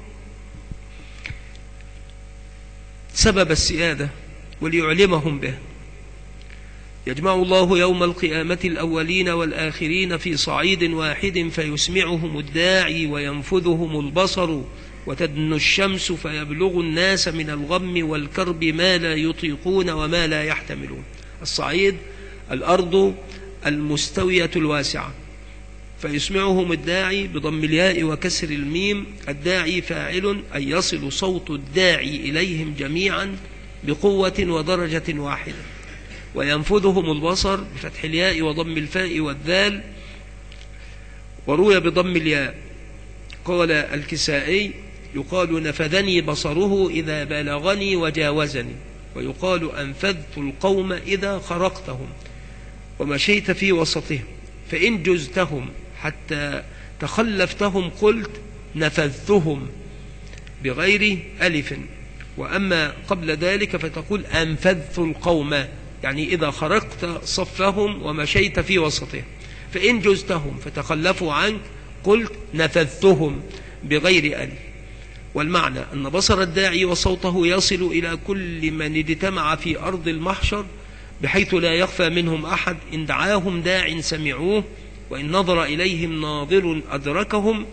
Speaker 1: سبب السيادة وليعلمهم به. يجمع الله يوم القيامة الأولين والآخرين في صعيد واحد، فيسمعهم الداعي وينفذهم البصر، وتدنو الشمس فيبلغ الناس من الغم والكرب ما لا يطيقون وما لا يحتملون. الصعيد الأرض المستوية الواسعة، فيسمعهم الداعي بضم الياء وكسر الميم. الداعي فاعل أي يصل صوت الداعي إليهم جميعا بقوة ودرجة واحدة. وينفذهم البصر بفتح الياء وضم الفاء والذال، وروي بضم الياء. قال الكسائي: يقال نفذني بصره إذا بلغني وجاوزني، ويقال أنفذت القوم إذا خرقتهم ومشيت في وسطهم، فإن جزتهم حتى تخلفتهم قلت نفذتهم بغير ألف. وأما قبل ذلك فتقول أنفذت القوم، يعني إذا خرقت صفهم ومشيت في وسطهم. فإن جزتهم فتخلفوا عنك قلت نفذتهم بغير ألف. والمعنى أن بصر الداعي وصوته يصل إلى كل من اجتمع في أرض المحشر بحيث لا يخفى منهم أحد. إن دعاهم داع سمعوه، وإن نظر إليهم ناظر أدركهم،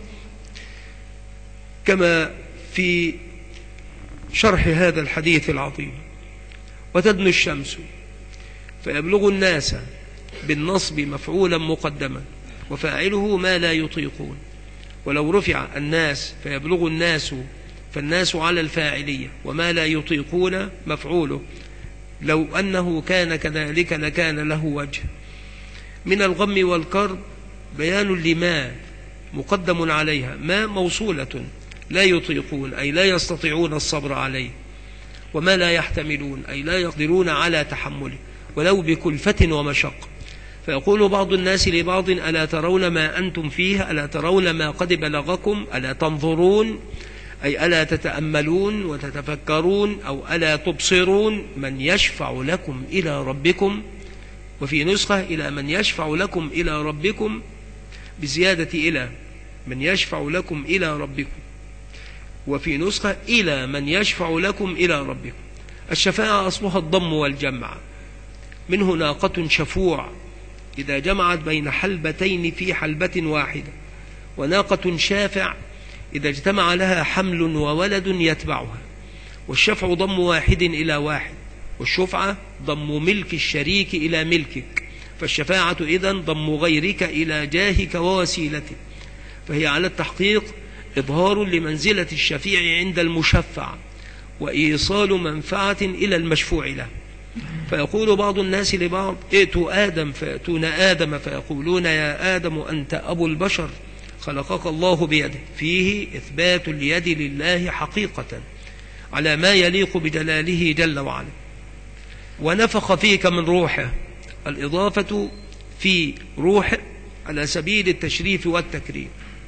Speaker 1: كما في شرح هذا الحديث العظيم. وتدنو الشمس فيبلغ الناس بالنصب مفعولا مقدما، وفاعله ما لا يطيقون. ولو رفع الناس فيبلغ الناس، فالناس على الفاعلية، وما لا يطيقون مفعوله. لو أنه كان كذلك لكان له وجه. من الغم والكرب بيان لما مقدم عليها، ما موصولة لا يطيقون أي لا يستطيعون الصبر عليه، وما لا يحتملون أي لا يقدرون على تحمله ولو بكلفة ومشق. فيقول بعض الناس لبعض: ألا ترون ما أنتم فيه؟ ألا ترون ما قد بلغكم؟ ألا تنظرون أي ألا تتأملون وتتفكرون؟ أو ألا تبصرون من يشفع لكم إلى ربكم؟ وفي نسخة إلى من يشفع لكم إلى ربكم بزيادة إلى من يشفع لكم إلى ربكم، وفي نسخة إلى من يشفع لكم إلى ربكم. الشفاعة أصلها الضم والجمع، منه ناقة شفوع إذا جمعت بين حلبتين في حلبة واحدة، وناقة شافع إذا اجتمع لها حمل وولد يتبعها. والشفع ضم واحد إلى واحد، والشفعة ضم ملك الشريك إلى ملكك. فالشفاعة إذن ضم غيرك إلى جاهك ووسيلتك، فهي على التحقيق إظهار لمنزلة الشفيع عند المشفع، وإيصال منفعة إلى المشفوع له. فيقول بعض الناس لبعض: ائتوا آدم، فيأتون آدم فيقولون: يا آدم أنت أبو البشر، خلقك الله بيده. فيه إثبات اليد لله حقيقة على ما يليق بجلاله جل وعلا. ونفخ فيك من روحه، الإضافة في روح على سبيل التشريف والتكريم.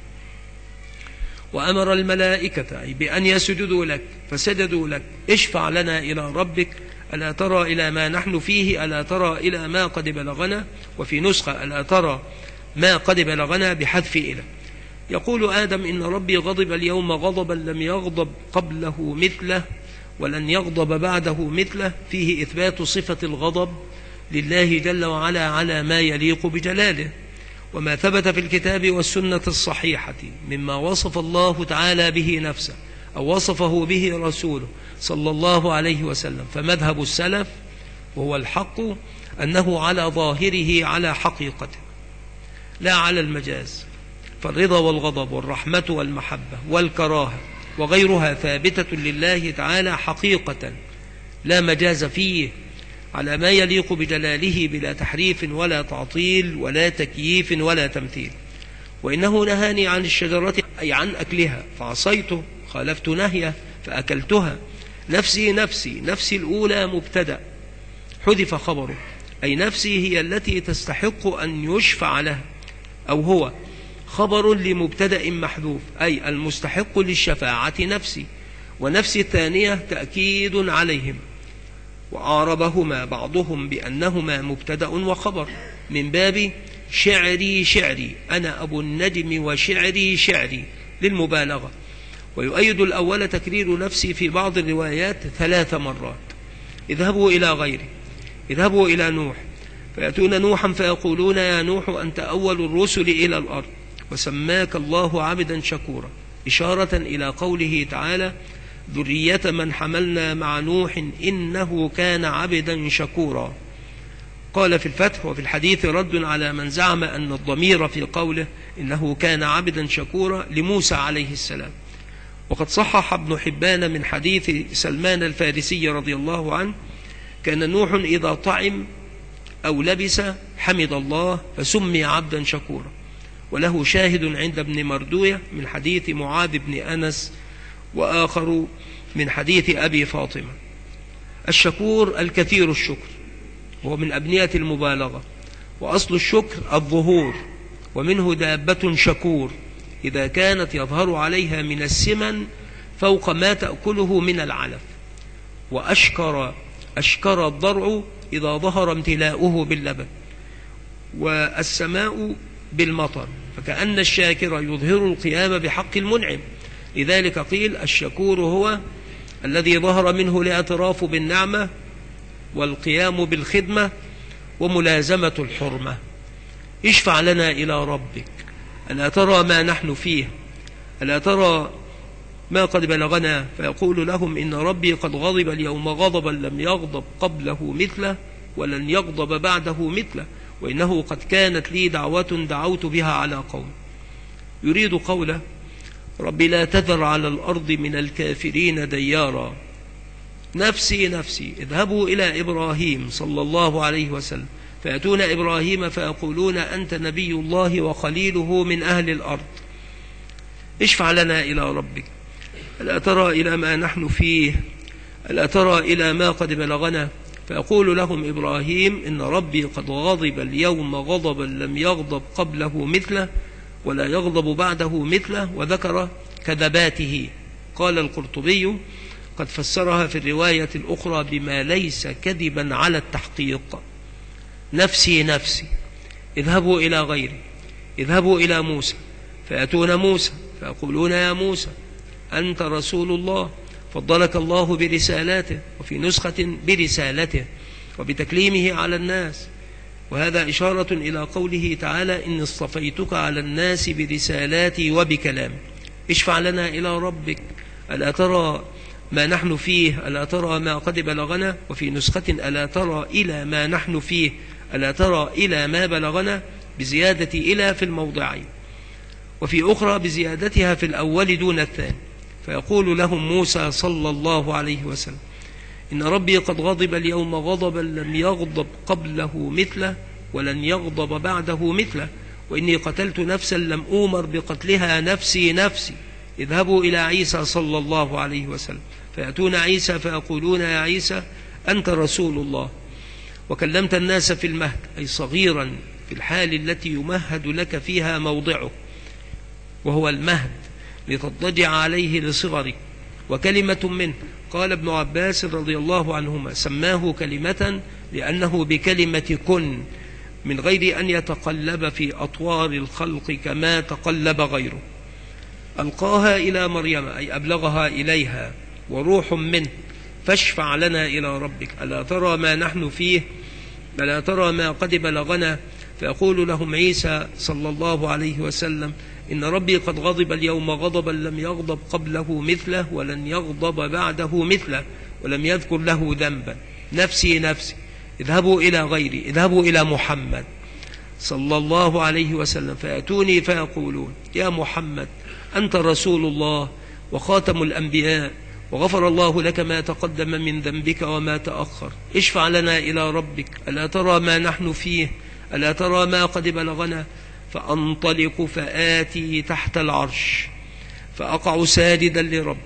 Speaker 1: وأمر الملائكة أي بأن يسجدوا لك فسجدوا لك. اشفع لنا إلى ربك، ألا ترى إلى ما نحن فيه، ألا ترى إلى ما قد بلغنا. وفي نسخة ألا ترى ما قد بلغنا بحذف إلى. يقول آدم: إن ربي غضب اليوم غضبا لم يغضب قبله مثله ولن يغضب بعده مثله. فيه إثبات صفة الغضب لله جل وعلا على ما يليق بجلاله. وما ثبت في الكتاب والسنة الصحيحة مما وصف الله تعالى به نفسه أو وصفه به رسوله صلى الله عليه وسلم، فمذهب السلف وهو الحق أنه على ظاهره على حقيقته لا على المجاز. فالرضا والغضب والرحمة والمحبة والكراهة وغيرها ثابتة لله تعالى حقيقة لا مجاز فيه، على ما يليق بجلاله بلا تحريف ولا تعطيل ولا تكييف ولا تمثيل. وإنه نهاني عن الشجرة أي عن أكلها فعصيته، خالفت نهيه فأكلتها. نفسي نفسي، نفسي الأولى مبتدأ حذف خبره، أي نفسي هي التي تستحق أن يشفع لها، أو هو خبر لمبتدأ محذوف أي المستحق للشفاعة نفسي. ونفسي الثانية تأكيد عليهم، وأعربهما بعضهم بأنهما مبتدأ وخبر من باب شعري شعري، أنا أبو النجم وشعري شعري للمبالغة. ويؤيد الأول تكرير نفسي في بعض الروايات 3 مرات. اذهبوا إلى غيري، اذهبوا إلى نوح فيأتون نوحا فيقولون: يا نوح أنت أول الرسل إلى الأرض وسماك الله عبدا شكورا، إشارة إلى قوله تعالى: ذرية من حملنا مع نوح إنه كان عبدا شكورا. قال في الفتح: وفي الحديث رد على من زعم أن الضمير في قوله إنه كان عبدا شكورا لموسى عليه السلام. وقد صحح ابن حبان من حديث سلمان الفارسي رضي الله عنه: كان نوح إذا طعم أو لبس حمد الله فسمي عبدا شكورا. وله شاهد عند ابن مردوية من حديث معاذ بن أنس، وآخر من حديث أبي فاطمة. الشكور الكثير الشكر، وهو من أبنية المبالغة، وأصل الشكر الظهور، ومنه دابة شكور إذا كانت يظهر عليها من السمن فوق ما تأكله من العلف. وأشكر الضرع إذا ظهر امتلاؤه باللبن، والسماء بالمطر، فكأن الشاكر يظهر القيام بحق المنعم. لذلك قيل: الشكور هو الذي ظهر منه الاعتراف بالنعمة والقيام بالخدمة وملازمة الحرمة. اشفع لنا إلى ربك، ألا ترى ما نحن فيه، ألا ترى ما قد بلغنا. فيقول لهم: إن ربي قد غضب اليوم غضبا لم يغضب قبله مثله ولن يغضب بعده مثله، وإنه قد كانت لي دعوة دعوت بها على قوم. يريد قوله: ربي لا تذر على الأرض من الكافرين ديارا. نفسي نفسي. اذهبوا إلى إبراهيم صلى الله عليه وسلم فيأتون إبراهيم فيقولون: أنت نبي الله وخليله من أهل الأرض، اشفع لنا إلى ربك، ألا ترى إلى ما نحن فيه، ألا ترى إلى ما قد بلغنا. فيقول لهم إبراهيم: إن ربي قد غضب اليوم غضبا لم يغضب قبله مثله ولا يغضب بعده مثله، وذكر كذباته. قال القرطبي: قد فسرها في الرواية الأخرى بما ليس كذبا على التحقيق. نفسي نفسي. اذهبوا إلى غيري، اذهبوا إلى موسى فيأتون موسى فيقولون: يا موسى أنت رسول الله، فضلك الله برسالاته، وفي نسخة برسالته وبتكليمه على الناس. وهذا إشارة إلى قوله تعالى: إني اصطفيتك على الناس برسالاتي وبكلامي. اشفع لنا إلى ربك، ألا ترى ما نحن فيه، ألا ترى ما قد بلغنا. وفي نسخة: ألا ترى إلى ما نحن فيه، ألا ترى إلى ما بلغنا، بزيادة إلى في الموضعين، وفي أخرى بزيادتها في الأول دون الثاني. فيقول لهم موسى صلى الله عليه وسلم: إن ربي قد غضب اليوم غضبا لم يغضب قبله مثله ولن يغضب بعده مثله، وإني قتلت نفسا لم أؤمر بقتلها، نفسي نفسي. اذهبوا إلى عيسى صلى الله عليه وسلم فيأتون عيسى فيقولون: يا عيسى أنت رسول الله، وكلمت الناس في المهد، أي صغيرا في الحال التي يمهد لك فيها موضعه، وهو المهد، لتضطجع عليه لصغرك، وكلمة منه. قال ابن عباس رضي الله عنهما: سماه كلمة لأنه بكلمة كن، من غير أن يتقلب في أطوار الخلق كما تقلب غيره. ألقاها إلى مريم، أي أبلغها إليها، وروح منه، فاشفع لنا إلى ربك، ألا ترى ما نحن فيه، ألا ترى ما قد بلغنا. فيقول لهم عيسى صلى الله عليه وسلم: إن ربي قد غضب اليوم غضبا لم يغضب قبله مثله ولن يغضب بعده مثله، ولم يذكر له ذنبا. نفسي نفسي. اذهبوا إلى غيري، اذهبوا إلى محمد صلى الله عليه وسلم فيأتوني فيقولون: يا محمد أنت رسول الله وخاتم الأنبياء، وغفر الله لك ما تقدم من ذنبك وما تأخر، اشفع لنا إلى ربك، ألا ترى ما نحن فيه، ألا ترى ما قد بلغنا. فأنطلق فآتي تحت العرش فأقع ساجدا لرب.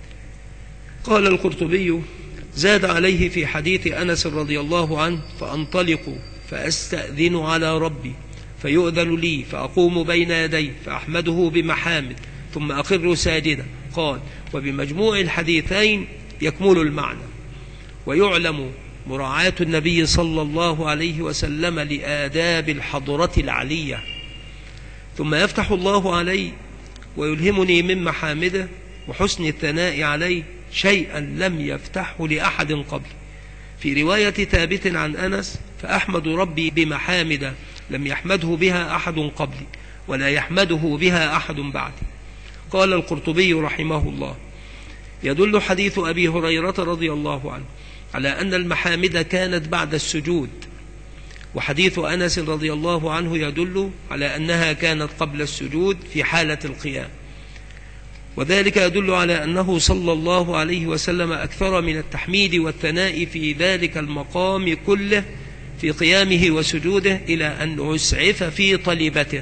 Speaker 1: قال القرطبي: زاد عليه في حديث أنس رضي الله عنه: فأنطلق فأستأذن على ربي فيؤذن لي فأقوم بين يديه فأحمده بمحامد ثم أخر ساجدا. قال: وبمجموع الحديثين يكمل المعنى، ويعلم مراعاة النبي صلى الله عليه وسلم لآداب الحضرة العلية. ثم يفتح الله علي ويلهمني من محامده وحسن الثناء عليه شيئا لم يفتحه لأحد قبل. في رواية ثابت عن أنس: فأحمد ربي بمحامد لم يحمده بها أحد قبلي ولا يحمده بها أحد بعدي. قال القرطبي رحمه الله: يدل حديث أبي هريرة رضي الله عنه على أن المحامد كانت بعد السجود، وحديث أنس رضي الله عنه يدل على أنها كانت قبل السجود في حالة القيام، وذلك يدل على أنه صلى الله عليه وسلم أكثر من التحميد والثناء في ذلك المقام كله في قيامه وسجوده إلى أن يسعف في طلبته،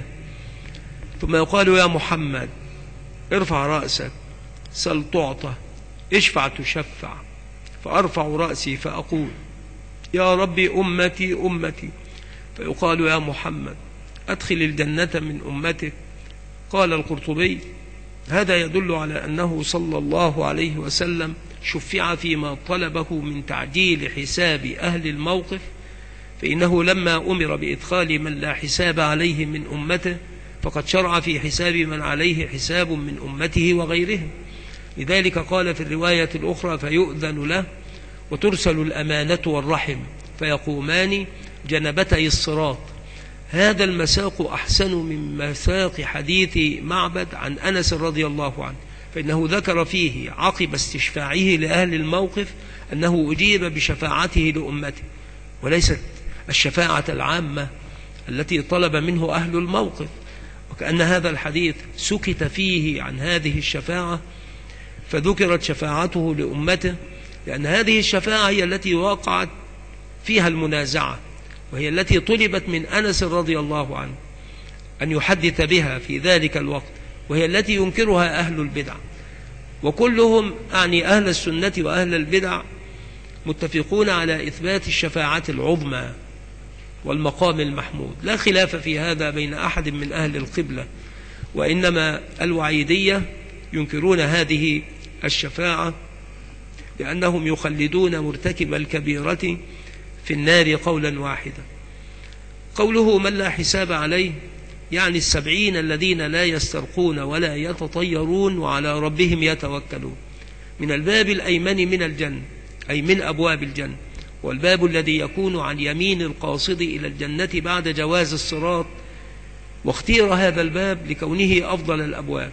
Speaker 1: ثم يقال يا محمد ارفع رأسك سل تعطى اشفع تشفع، فأرفع رأسي فأقول يا ربي أمتي أمتي، فيقال يا محمد أدخل الجنة من أمتك. قال القرطبي هذا يدل على أنه صلى الله عليه وسلم شفع فيما طلبه من تعجيل حساب أهل الموقف، فإنه لما أمر بإدخال من لا حساب عليه من أمته فقد شرع في حساب من عليه حساب من أمته وغيرهم. لذلك قال في الرواية الأخرى فيؤذن له وترسل الأمانة والرحم فيقومان جنبتي الصراط. هذا المساق أحسن من مساق حديث معبد عن أنس رضي الله عنه، فإنه ذكر فيه عقب استشفاعه لأهل الموقف أنه أجيب بشفاعته لأمته، وليست الشفاعة العامة التي طلب منه أهل الموقف. وكأن هذا الحديث سكت فيه عن هذه الشفاعة فذكرت شفاعته لأمته، لأن هذه الشفاعة هي التي وقعت فيها المنازعة، وهي التي طلبت من أنس رضي الله عنه أن يحدث بها في ذلك الوقت، وهي التي ينكرها أهل البدع، وكلهم أعني أهل السنة وأهل البدع متفقون على إثبات الشفاعة العظمى والمقام المحمود، لا خلاف في هذا بين أحد من أهل القبلة، وإنما الوعيدية ينكرون هذه الشفاعة لأنهم يخلدون مرتكب الكبيرة في النار قولا واحدا. قوله من لا حساب عليه يعني 70 الذين لا يسترقون ولا يتطيرون وعلى ربهم يتوكلون، من الباب الأيمن من الجنة أي من أبواب الجنة، والباب الذي يكون عن يمين القاصد إلى الجنة بعد جواز الصراط، واختير هذا الباب لكونه أفضل الأبواب،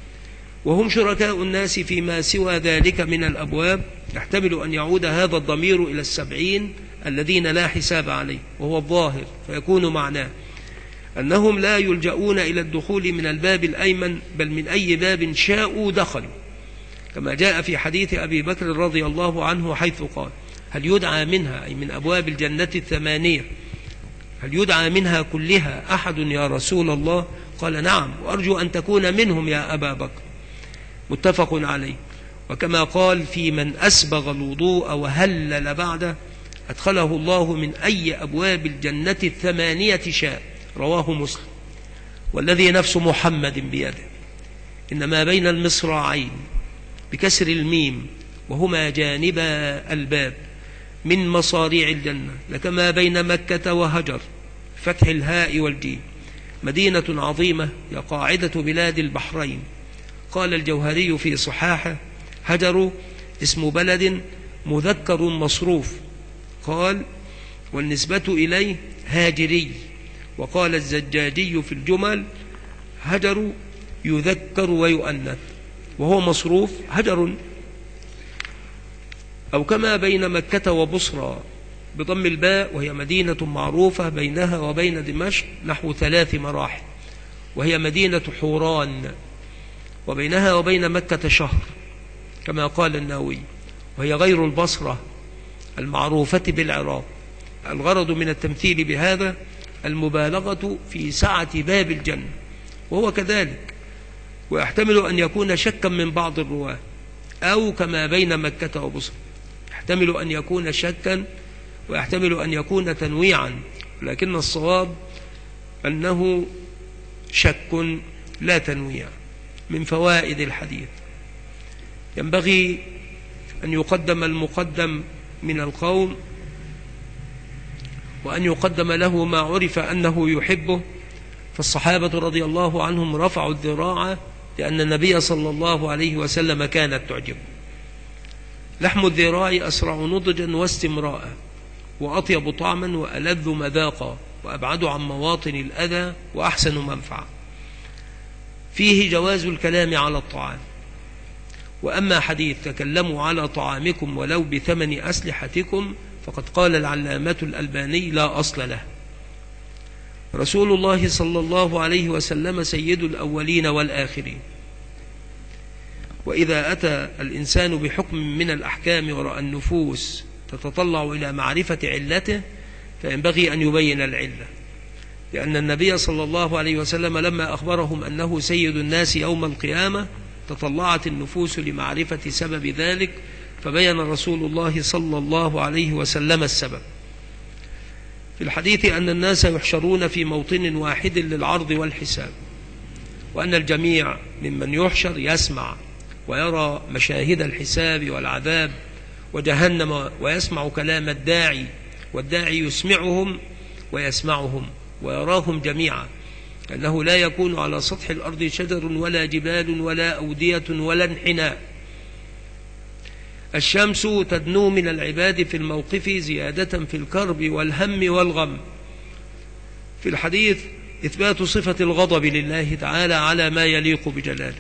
Speaker 1: وهم شركاء الناس فيما سوى ذلك من الأبواب. يحتمل أن يعود هذا الضمير إلى 70 الذين لا حساب عليه، وهو الظاهر، فيكون معناه أنهم لا يلجؤون إلى الدخول من الباب الأيمن بل من أي باب شاءوا دخلوا، كما جاء في حديث أبي بكر رضي الله عنه حيث قال هل يدعى منها أي من أبواب الجنة 8 هل يدعى منها كلها أحد يا رسول الله؟ قال نعم وأرجو أن تكون منهم يا أبا بكر، متفق عليه. وكما قال في من أسبغ الوضوء وهلل بعده أدخله الله من أي أبواب الجنة 8 شاء، رواه مسلم. والذي نفس محمد بيده إنما بين المصراعين بكسر الميم وهما جانب الباب من مصاريع الجنة لكما بين مكة وهجر فتح الهاء والجيم، مدينة عظيمة هي قاعدة بلاد البحرين. قال الجوهري في صحاحه هجر اسم بلد مذكر مصروف، قال والنسبة إليه هاجري. وقال الزجاجي في الجمل هجر يذكر ويؤنث وهو مصروف هجر. أو كما بين مكة وبصرى بضم الباء، وهي مدينة معروفة بينها وبين دمشق نحو 3 مراحل، وهي مدينة حوران، وبينها وبين مكة شهر كما قال النووي، وهي غير البصرة المعروفة بالعراق. الغرض من التمثيل بهذا المبالغة في سعة باب الجنة، وهو كذلك، ويحتمل أن يكون شكا من بعض الرواة، أو كما بين مكة وبصرى، يحتمل أن يكون شكا ويحتمل أن يكون تنويعا، لكن الصواب أنه شك لا تنويع. من فوائد الحديث ينبغي أن يقدم المقدم من القوم، وأن يقدم له ما عرف أنه يحبه، فالصحابة رضي الله عنهم رفعوا الذراع لأن النبي صلى الله عليه وسلم كانت تعجبه. لحم الذراع أسرع نضجا واستمراء، وأطيب طعما وألذ مذاقا، وأبعد عن مواطن الأذى وأحسن منفعة. فيه جواز الكلام على الطعام. وأما حديث تكلموا على طعامكم ولو بثمن أسلحتكم فقد قال العلامة الألباني لا أصل له، رسول الله صلى الله عليه وسلم سيد الأولين والآخرين. وإذا أتى الإنسان بحكم من الأحكام ورأى النفوس تتطلع إلى معرفة علته فينبغي أن يبين العلة، لأن النبي صلى الله عليه وسلم لما أخبرهم أنه سيد الناس يوم القيامة تطلعت النفوس لمعرفة سبب ذلك، فبين رسول الله صلى الله عليه وسلم السبب. في الحديث أن الناس يحشرون في موطن واحد للعرض والحساب، وأن الجميع ممن يحشر يسمع ويرى مشاهد الحساب والعذاب وجهنم، ويسمع كلام الداعي، والداعي يسمعهم ويسمعهم ويراهم جميعا، أنه لا يكون على سطح الأرض شجر ولا جبال ولا أودية ولا انحناء. الشمس تدنو من العباد في الموقف زيادة في الكرب والهم والغم. في الحديث إثبات صفة الغضب لله تعالى على ما يليق بجلاله،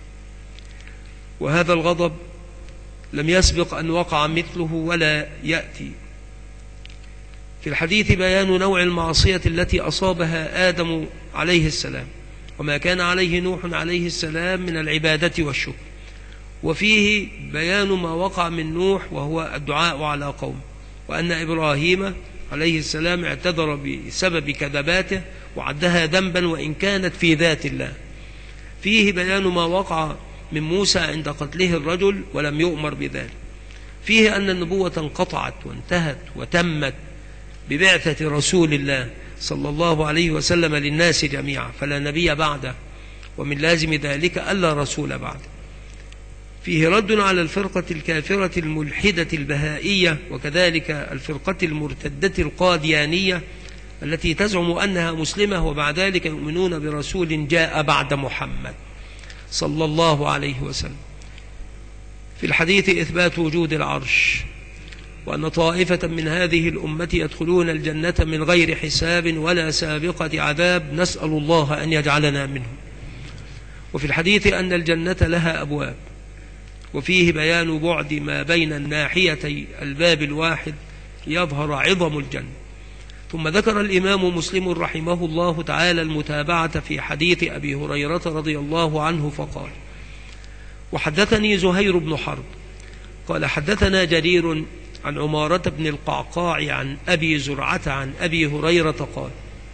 Speaker 1: وهذا الغضب لم يسبق أن وقع مثله ولا يأتي. في الحديث بيان نوع المعصية التي أصابها آدم عليه السلام وما كان عليه نوح عليه السلام من العبادة والشكر، وفيه بيان ما وقع من نوح وهو الدعاء على قوم، وأن إبراهيم عليه السلام اعتذر بسبب كذباته وعدها ذنبا وإن كانت في ذات الله. فيه بيان ما وقع من موسى عند قتله الرجل ولم يؤمر بذلك. فيه أن النبوة انقطعت وانتهت وتمت ببعثة رسول الله صلى الله عليه وسلم للناس جميعا، فلا نبي بعده، ومن لازم ذلك ألا رسول بعده. فيه رد على الفرقة الكافرة الملحدة البهائية، وكذلك الفرقة المرتدة القاديانية التي تزعم أنها مسلمة وبعد ذلك يؤمنون برسول جاء بعد محمد صلى الله عليه وسلم. في الحديث إثبات وجود العرش، وأن طائفة من هذه الأمة يدخلون الجنة من غير حساب ولا سابقة عذاب، نسأل الله أن يجعلنا منهم. وفي الحديث أن الجنة لها أبواب، وفيه بيان بعد ما بين الناحيتي الباب الواحد يظهر عظم الجنة. ثم ذكر الإمام مسلم رحمه الله تعالى المتابعة في حديث أبي هريرة رضي الله عنه فقال: وحدثني زهير بن حرب قال حدثنا جرير عن عمارة بن القعقاع عن أبي زرعة عن أبي هريرة قال: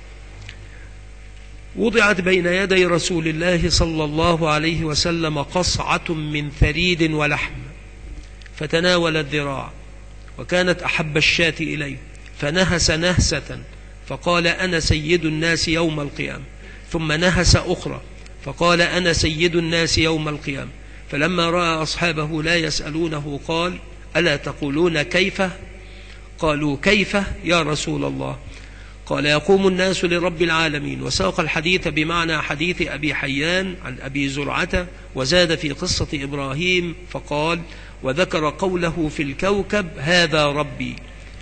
Speaker 1: وضعت بين يدي رسول الله صلى الله عليه وسلم قصعة من ثريد ولحم، فتناول الذراع، وكانت أحب الشاة إليه، فنهس نهسة فقال: أنا سيد الناس يوم القيامة، ثم نهس أخرى فقال: أنا سيد الناس يوم القيامة. فلما رأى أصحابه لا يسألونه قال: ألا تقولون كيف؟ قالوا: كيف يا رسول الله؟ قال: يقوم الناس لرب العالمين. وساق الحديث بمعنى حديث أبي حيان عن أبي زرعة، وزاد في قصة إبراهيم فقال: وذكر قوله في الكوكب: هذا ربي،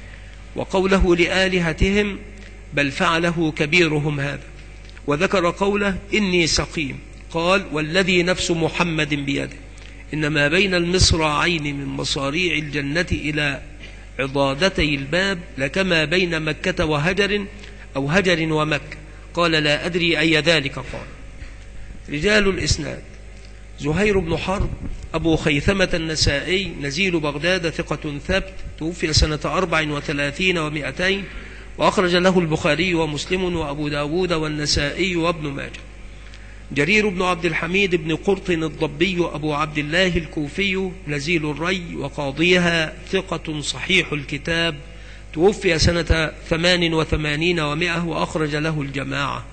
Speaker 1: وقوله لآلهتهم: بل فعله كبيرهم هذا، وذكر قوله: إني سقيم. قال: والذي نفس محمد بيده إن ما بين المصراعين من مصاريع الجنة إلى عضادتي الباب لكما بين مكة وهجر أو هجر ومكة. قال: لا أدري أي ذلك قال. رجال الإسناد: زهير بن حرب أبو خيثمة النسائي نزيل بغداد، ثقة ثبت، توفي سنة 34 و200، وأخرج له البخاري ومسلم وأبو داود والنسائي وابن ماجه. جرير بن عبد الحميد بن قرطن الضبي أبو عبد الله الكوفي نزيل الري وقاضيها، ثقة صحيح الكتاب، توفي سنة 88 و100، وأخرج له الجماعة.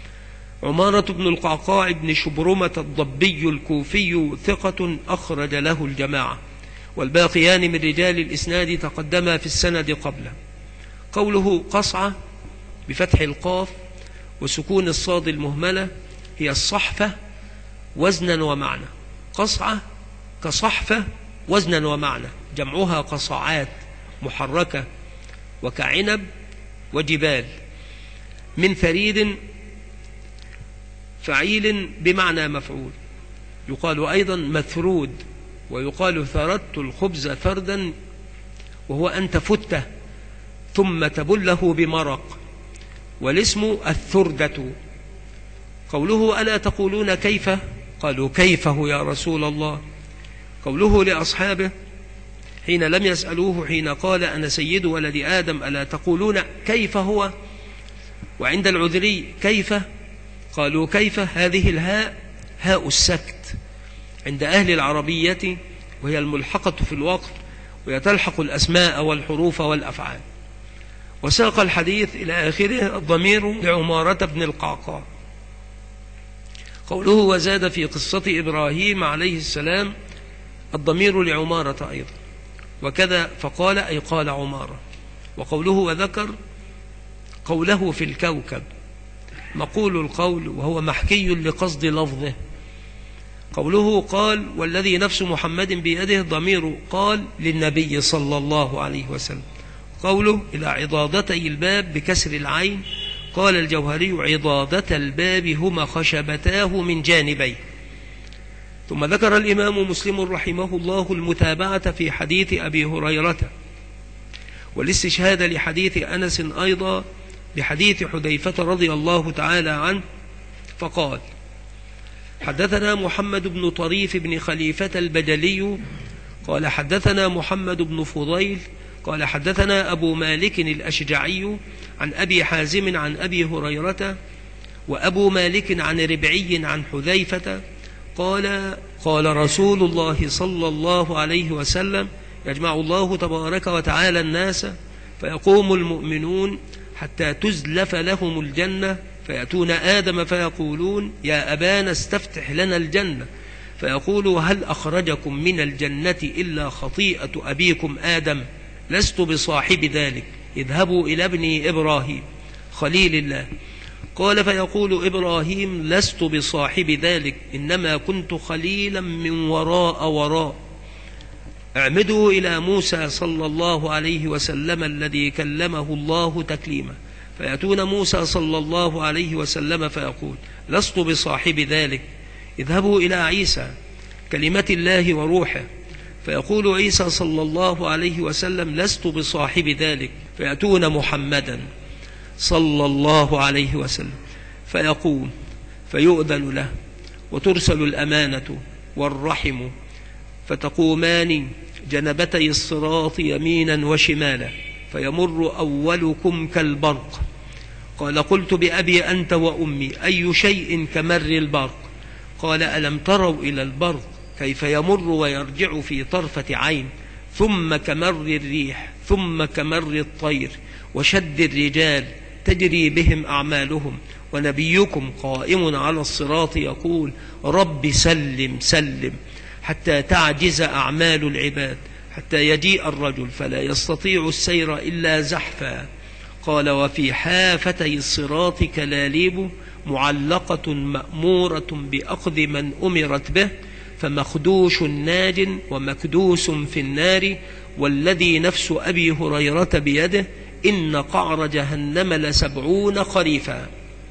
Speaker 1: عمارة بن القعقاع بن شبرمة الضبي الكوفي ثقة، أخرج له الجماعة، والباقيان من رجال الإسناد تقدما في السند قبله. قوله قصعة بفتح القاف وسكون الصاد المهملة هي الصحفة وزنا ومعنى. قصعة كصحفة وزنا ومعنى، جمعها قصعات محركة، وكعنب وجبال. من ثريد فعيل بمعنى مفعول، يقال أيضا مثرود، ويقال ثردت الخبز ثردا، وهو أن تفته ثم تبله بمرق. والاسم الثردة. قوله ألا تقولون كيف؟ قالوا كيف هو يا رسول الله. قوله لأصحابه حين لم يسألوه حين قال أنا سيد ولد آدم ألا تقولون كيف هو؟ وعند العذري كيف؟ قالوا كيف هذه الهاء هاء السكت عند أهل العربية، وهي الملحقة في الوقت، ويتلحق الأسماء والحروف والأفعال. وساق الحديث إلى آخره الضمير لعمارة بن القعقاع. قوله وزاد في قصة إبراهيم عليه السلام الضمير لعمارة أيضا، وكذا فقال أي قال عمارة. وقوله وذكر قوله في الكوكب مقول القول وهو محكي لقصد لفظه. قوله قال والذي نفس محمد بيده ضمير قال للنبي صلى الله عليه وسلم. قوله إلى عضادتي الباب بكسر العين. قال الجوهري عضادة الباب هما خشبتاه من جانبيه. ثم ذكر الإمام مسلم رحمه الله المتابعة في حديث أبي هريرة والاستشهاد لحديث أنس أيضا بحديث حذيفة رضي الله تعالى عنه، فقال حدثنا محمد بن طريف بن خليفة البجلي قال حدثنا محمد بن فضيل قال حدثنا أبو مالك الأشجعي عن أبي حازم عن أبي هريرة، وأبو مالك عن ربعي عن حذيفة قال قال رسول الله صلى الله عليه وسلم يجمع الله تبارك وتعالى الناس فيقوم المؤمنون حتى تزلف لهم الجنة فيأتون آدم فيقولون يا أبانا استفتح لنا الجنة، فيقول هل أخرجكم من الجنة إلا خطيئة أبيكم آدم؟ لست بصاحب ذلك، اذهبوا إلى ابني إبراهيم خليل الله. قال فيقول إبراهيم لست بصاحب ذلك، إنما كنت خليلا من وراء. اعمدوا إلى موسى صلى الله عليه وسلم الذي كلمه الله تكليما، فيأتون موسى صلى الله عليه وسلم فيقول لست بصاحب ذلك، اذهبوا إلى عيسى كلمة الله وروحه، فيقول عيسى صلى الله عليه وسلم لست بصاحب ذلك، فيأتون محمدا صلى الله عليه وسلم فيقول فيؤذن له وترسل الأمانة والرحم فتقومان جنبتي الصراط يمينا وشمالا فيمر أولكم كالبرق. قال قلت بأبي أنت وأمي أي شيء كمر البرق؟ قال ألم تروا إلى البرق كيف يمر ويرجع في طرفة عين، ثم كمر الريح ثم كمر الطير، وشد الرجال تجري بهم أعمالهم، ونبيكم قائم على الصراط يقول رب سلم سلم، حتى تعجز أعمال العباد، حتى يجيء الرجل فلا يستطيع السير إلا زحفا. قال وفي حافتي الصراط كلاليب معلقة مأمورة بأخذ من أمرت به، فمخدوش ناج ومكدوس في النار، والذي نفس أبي هريرة بيده إن قعر جهنم ل70 خريفا.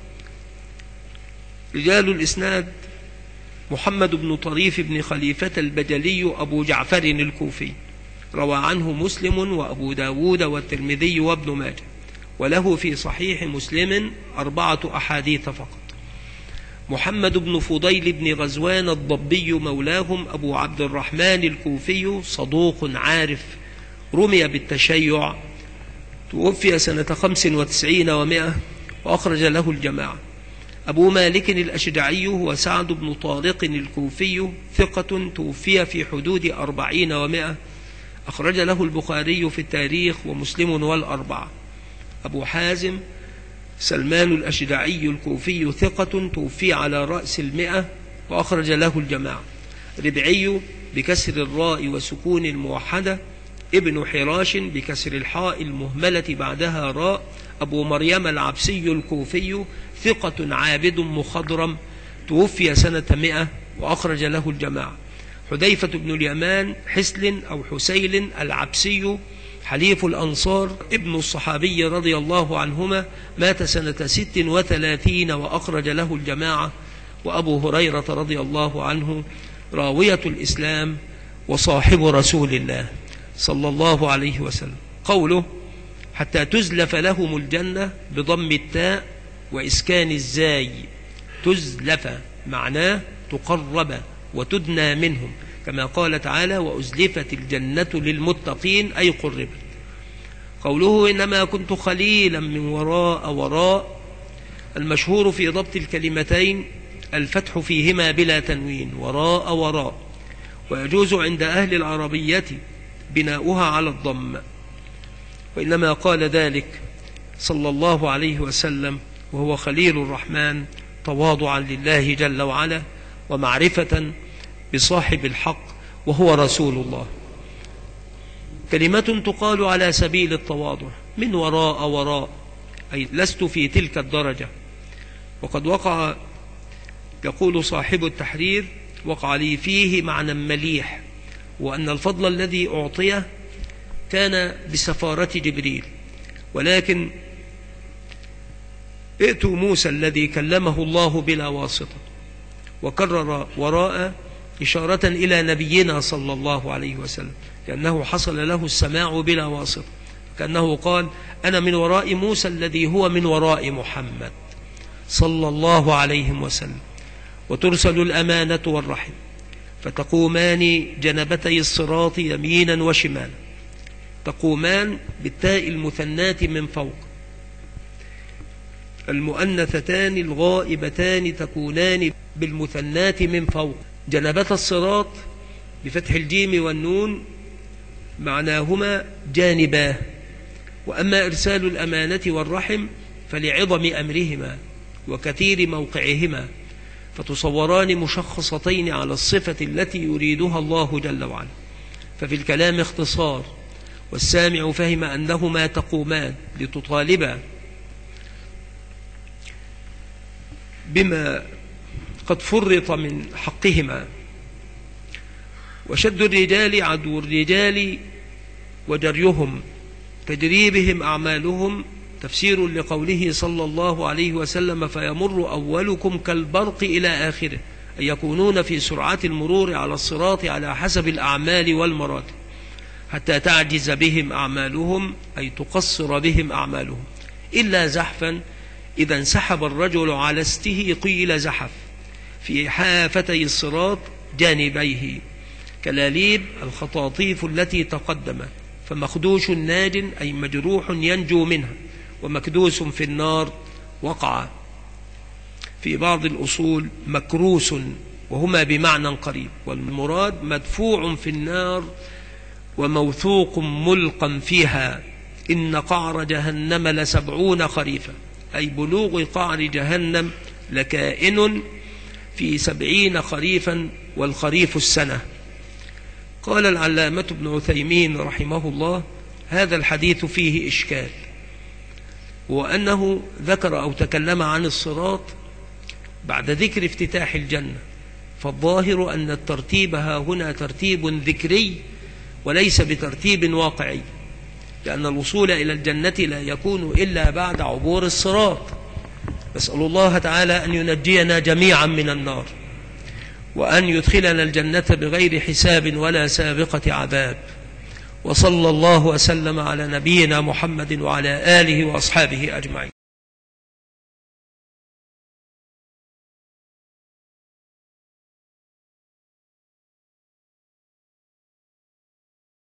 Speaker 1: رجال الإسناد محمد بن طريف بن خليفة البجلي أبو جعفر الكوفي، روى عنه مسلم وأبو داود والترمذي وابن ماجه، وله في صحيح مسلم 4 أحاديث فقط. محمد بن فضيل بن غزوان الضبي مولاهم أبو عبد الرحمن الكوفي صدوق عارف، رمي بالتشيع، توفي سنة 95 و100 وأخرج له الجماعة. أبو مالك الأشجعي هو سعد بن طارق الكوفي ثقة، توفي في حدود 40 و100، أخرج له البخاري في التاريخ ومسلم والأربعة. أبو حازم سلمان الأشجعي الكوفي ثقة، توفي على رأس 100 وأخرج له الجماعة. ربعي بكسر الراء وسكون الموحدة، ابن حراش بكسر الحاء المهملة بعدها راء، أبو مريم العبسي الكوفي ثقة عابد مخضرم، توفي سنة 100 وأخرج له الجماعة. حذيفة بن اليمان حسل أو حسيل العبسي حليف الأنصار ابن الصحابي رضي الله عنهما، مات سنة 36 وأخرج له الجماعة. وأبو هريرة رضي الله عنه راوية الإسلام وصاحب رسول الله صلى الله عليه وسلم. قوله حتى تزلف لهم الجنة بضم التاء وإسكان الزاي. تزلف معناه تقرب وتدنى منهم، كما قال تعالى وأزلفت الجنة للمتقين أي قربت. قوله إنما كنت خليلا من وراء، المشهور في ضبط الكلمتين الفتح فيهما بلا تنوين، وراء، ويجوز عند أهل العربية بناؤها على الضم. وإنما قال ذلك صلى الله عليه وسلم وهو خليل الرحمن تواضعا لله جل وعلا ومعرفة بصاحب الحق وهو رسول الله. كلمة تقال على سبيل التواضع، من وراء، أي لست في تلك الدرجة. وقد وقع، يقول صاحب التحرير، وقع لي فيه معنى مليح، وأن الفضل الذي أعطيه كان بسفارة جبريل، ولكن ائتوا موسى الذي كلمه الله بلا واسطة، وكرر وراء إشارة إلى نبينا صلى الله عليه وسلم، لأنه حصل له السماع بلا واسطة، كأنه قال أنا من وراء موسى الذي هو من وراء محمد صلى الله عليه وسلم. وترسل الأمانة والرحم فتقومان جنبتي الصراط يمينا وشمالا. تقومان بالتاء المثنات من فوق، المؤنثتان الغائبتان تكونان بالمثنات من فوق. جنبت الصراط بفتح الجيم والنون معناهما جانباه. وأما إرسال الأمانة والرحم فلعظم أمرهما وكثير موقعهما، فتصوران مشخصتين على الصفة التي يريدها الله جل وعلا. ففي الكلام اختصار، والسامع فهم أنهما تقومان لتطالبا بما قد فرط من حقهما. وشد الرجال عدو الرجال وجريهم تجريبهم أعمالهم، تفسير لقوله صلى الله عليه وسلم فيمر أولكم كالبرق إلى آخره، أي يكونون في سرعة المرور على الصراط على حسب الأعمال والمراتب، حتى تعجز بهم أعمالهم، أي تقصر بهم أعمالهم، إلا زحفا إذا انسحب الرجل على استه قيل زحف، في حافتي الصراط جانبيه، كلاليب الخطاطيف التي تقدمت. فمخدوش ناج أي مجروح ينجو منها، ومكدوس في النار وقع. في بعض الأصول مكروس، وهما بمعنى قريب، والمراد مدفوع في النار وموثوق ملقا فيها. إن قعر جهنم ل70 خريفا، أي بلوغ قعر جهنم لكائن في 70 خريفا، والخريف السنة. قال العلامة ابن عثيمين رحمه الله هذا الحديث فيه إشكال، وأنه ذكر أو تكلم عن الصراط بعد ذكر افتتاح الجنة، فالظاهر أن الترتيب ها هنا ترتيب ذكري وليس بترتيب واقعي، لأن الوصول إلى الجنة لا يكون إلا بعد عبور الصراط. نسأل الله تعالى أن ينجينا جميعا من النار، وأن يدخلنا الجنة بغير حساب ولا سابقة عذاب. وصلى الله وسلم على نبينا محمد وعلى آله وأصحابه أجمعين.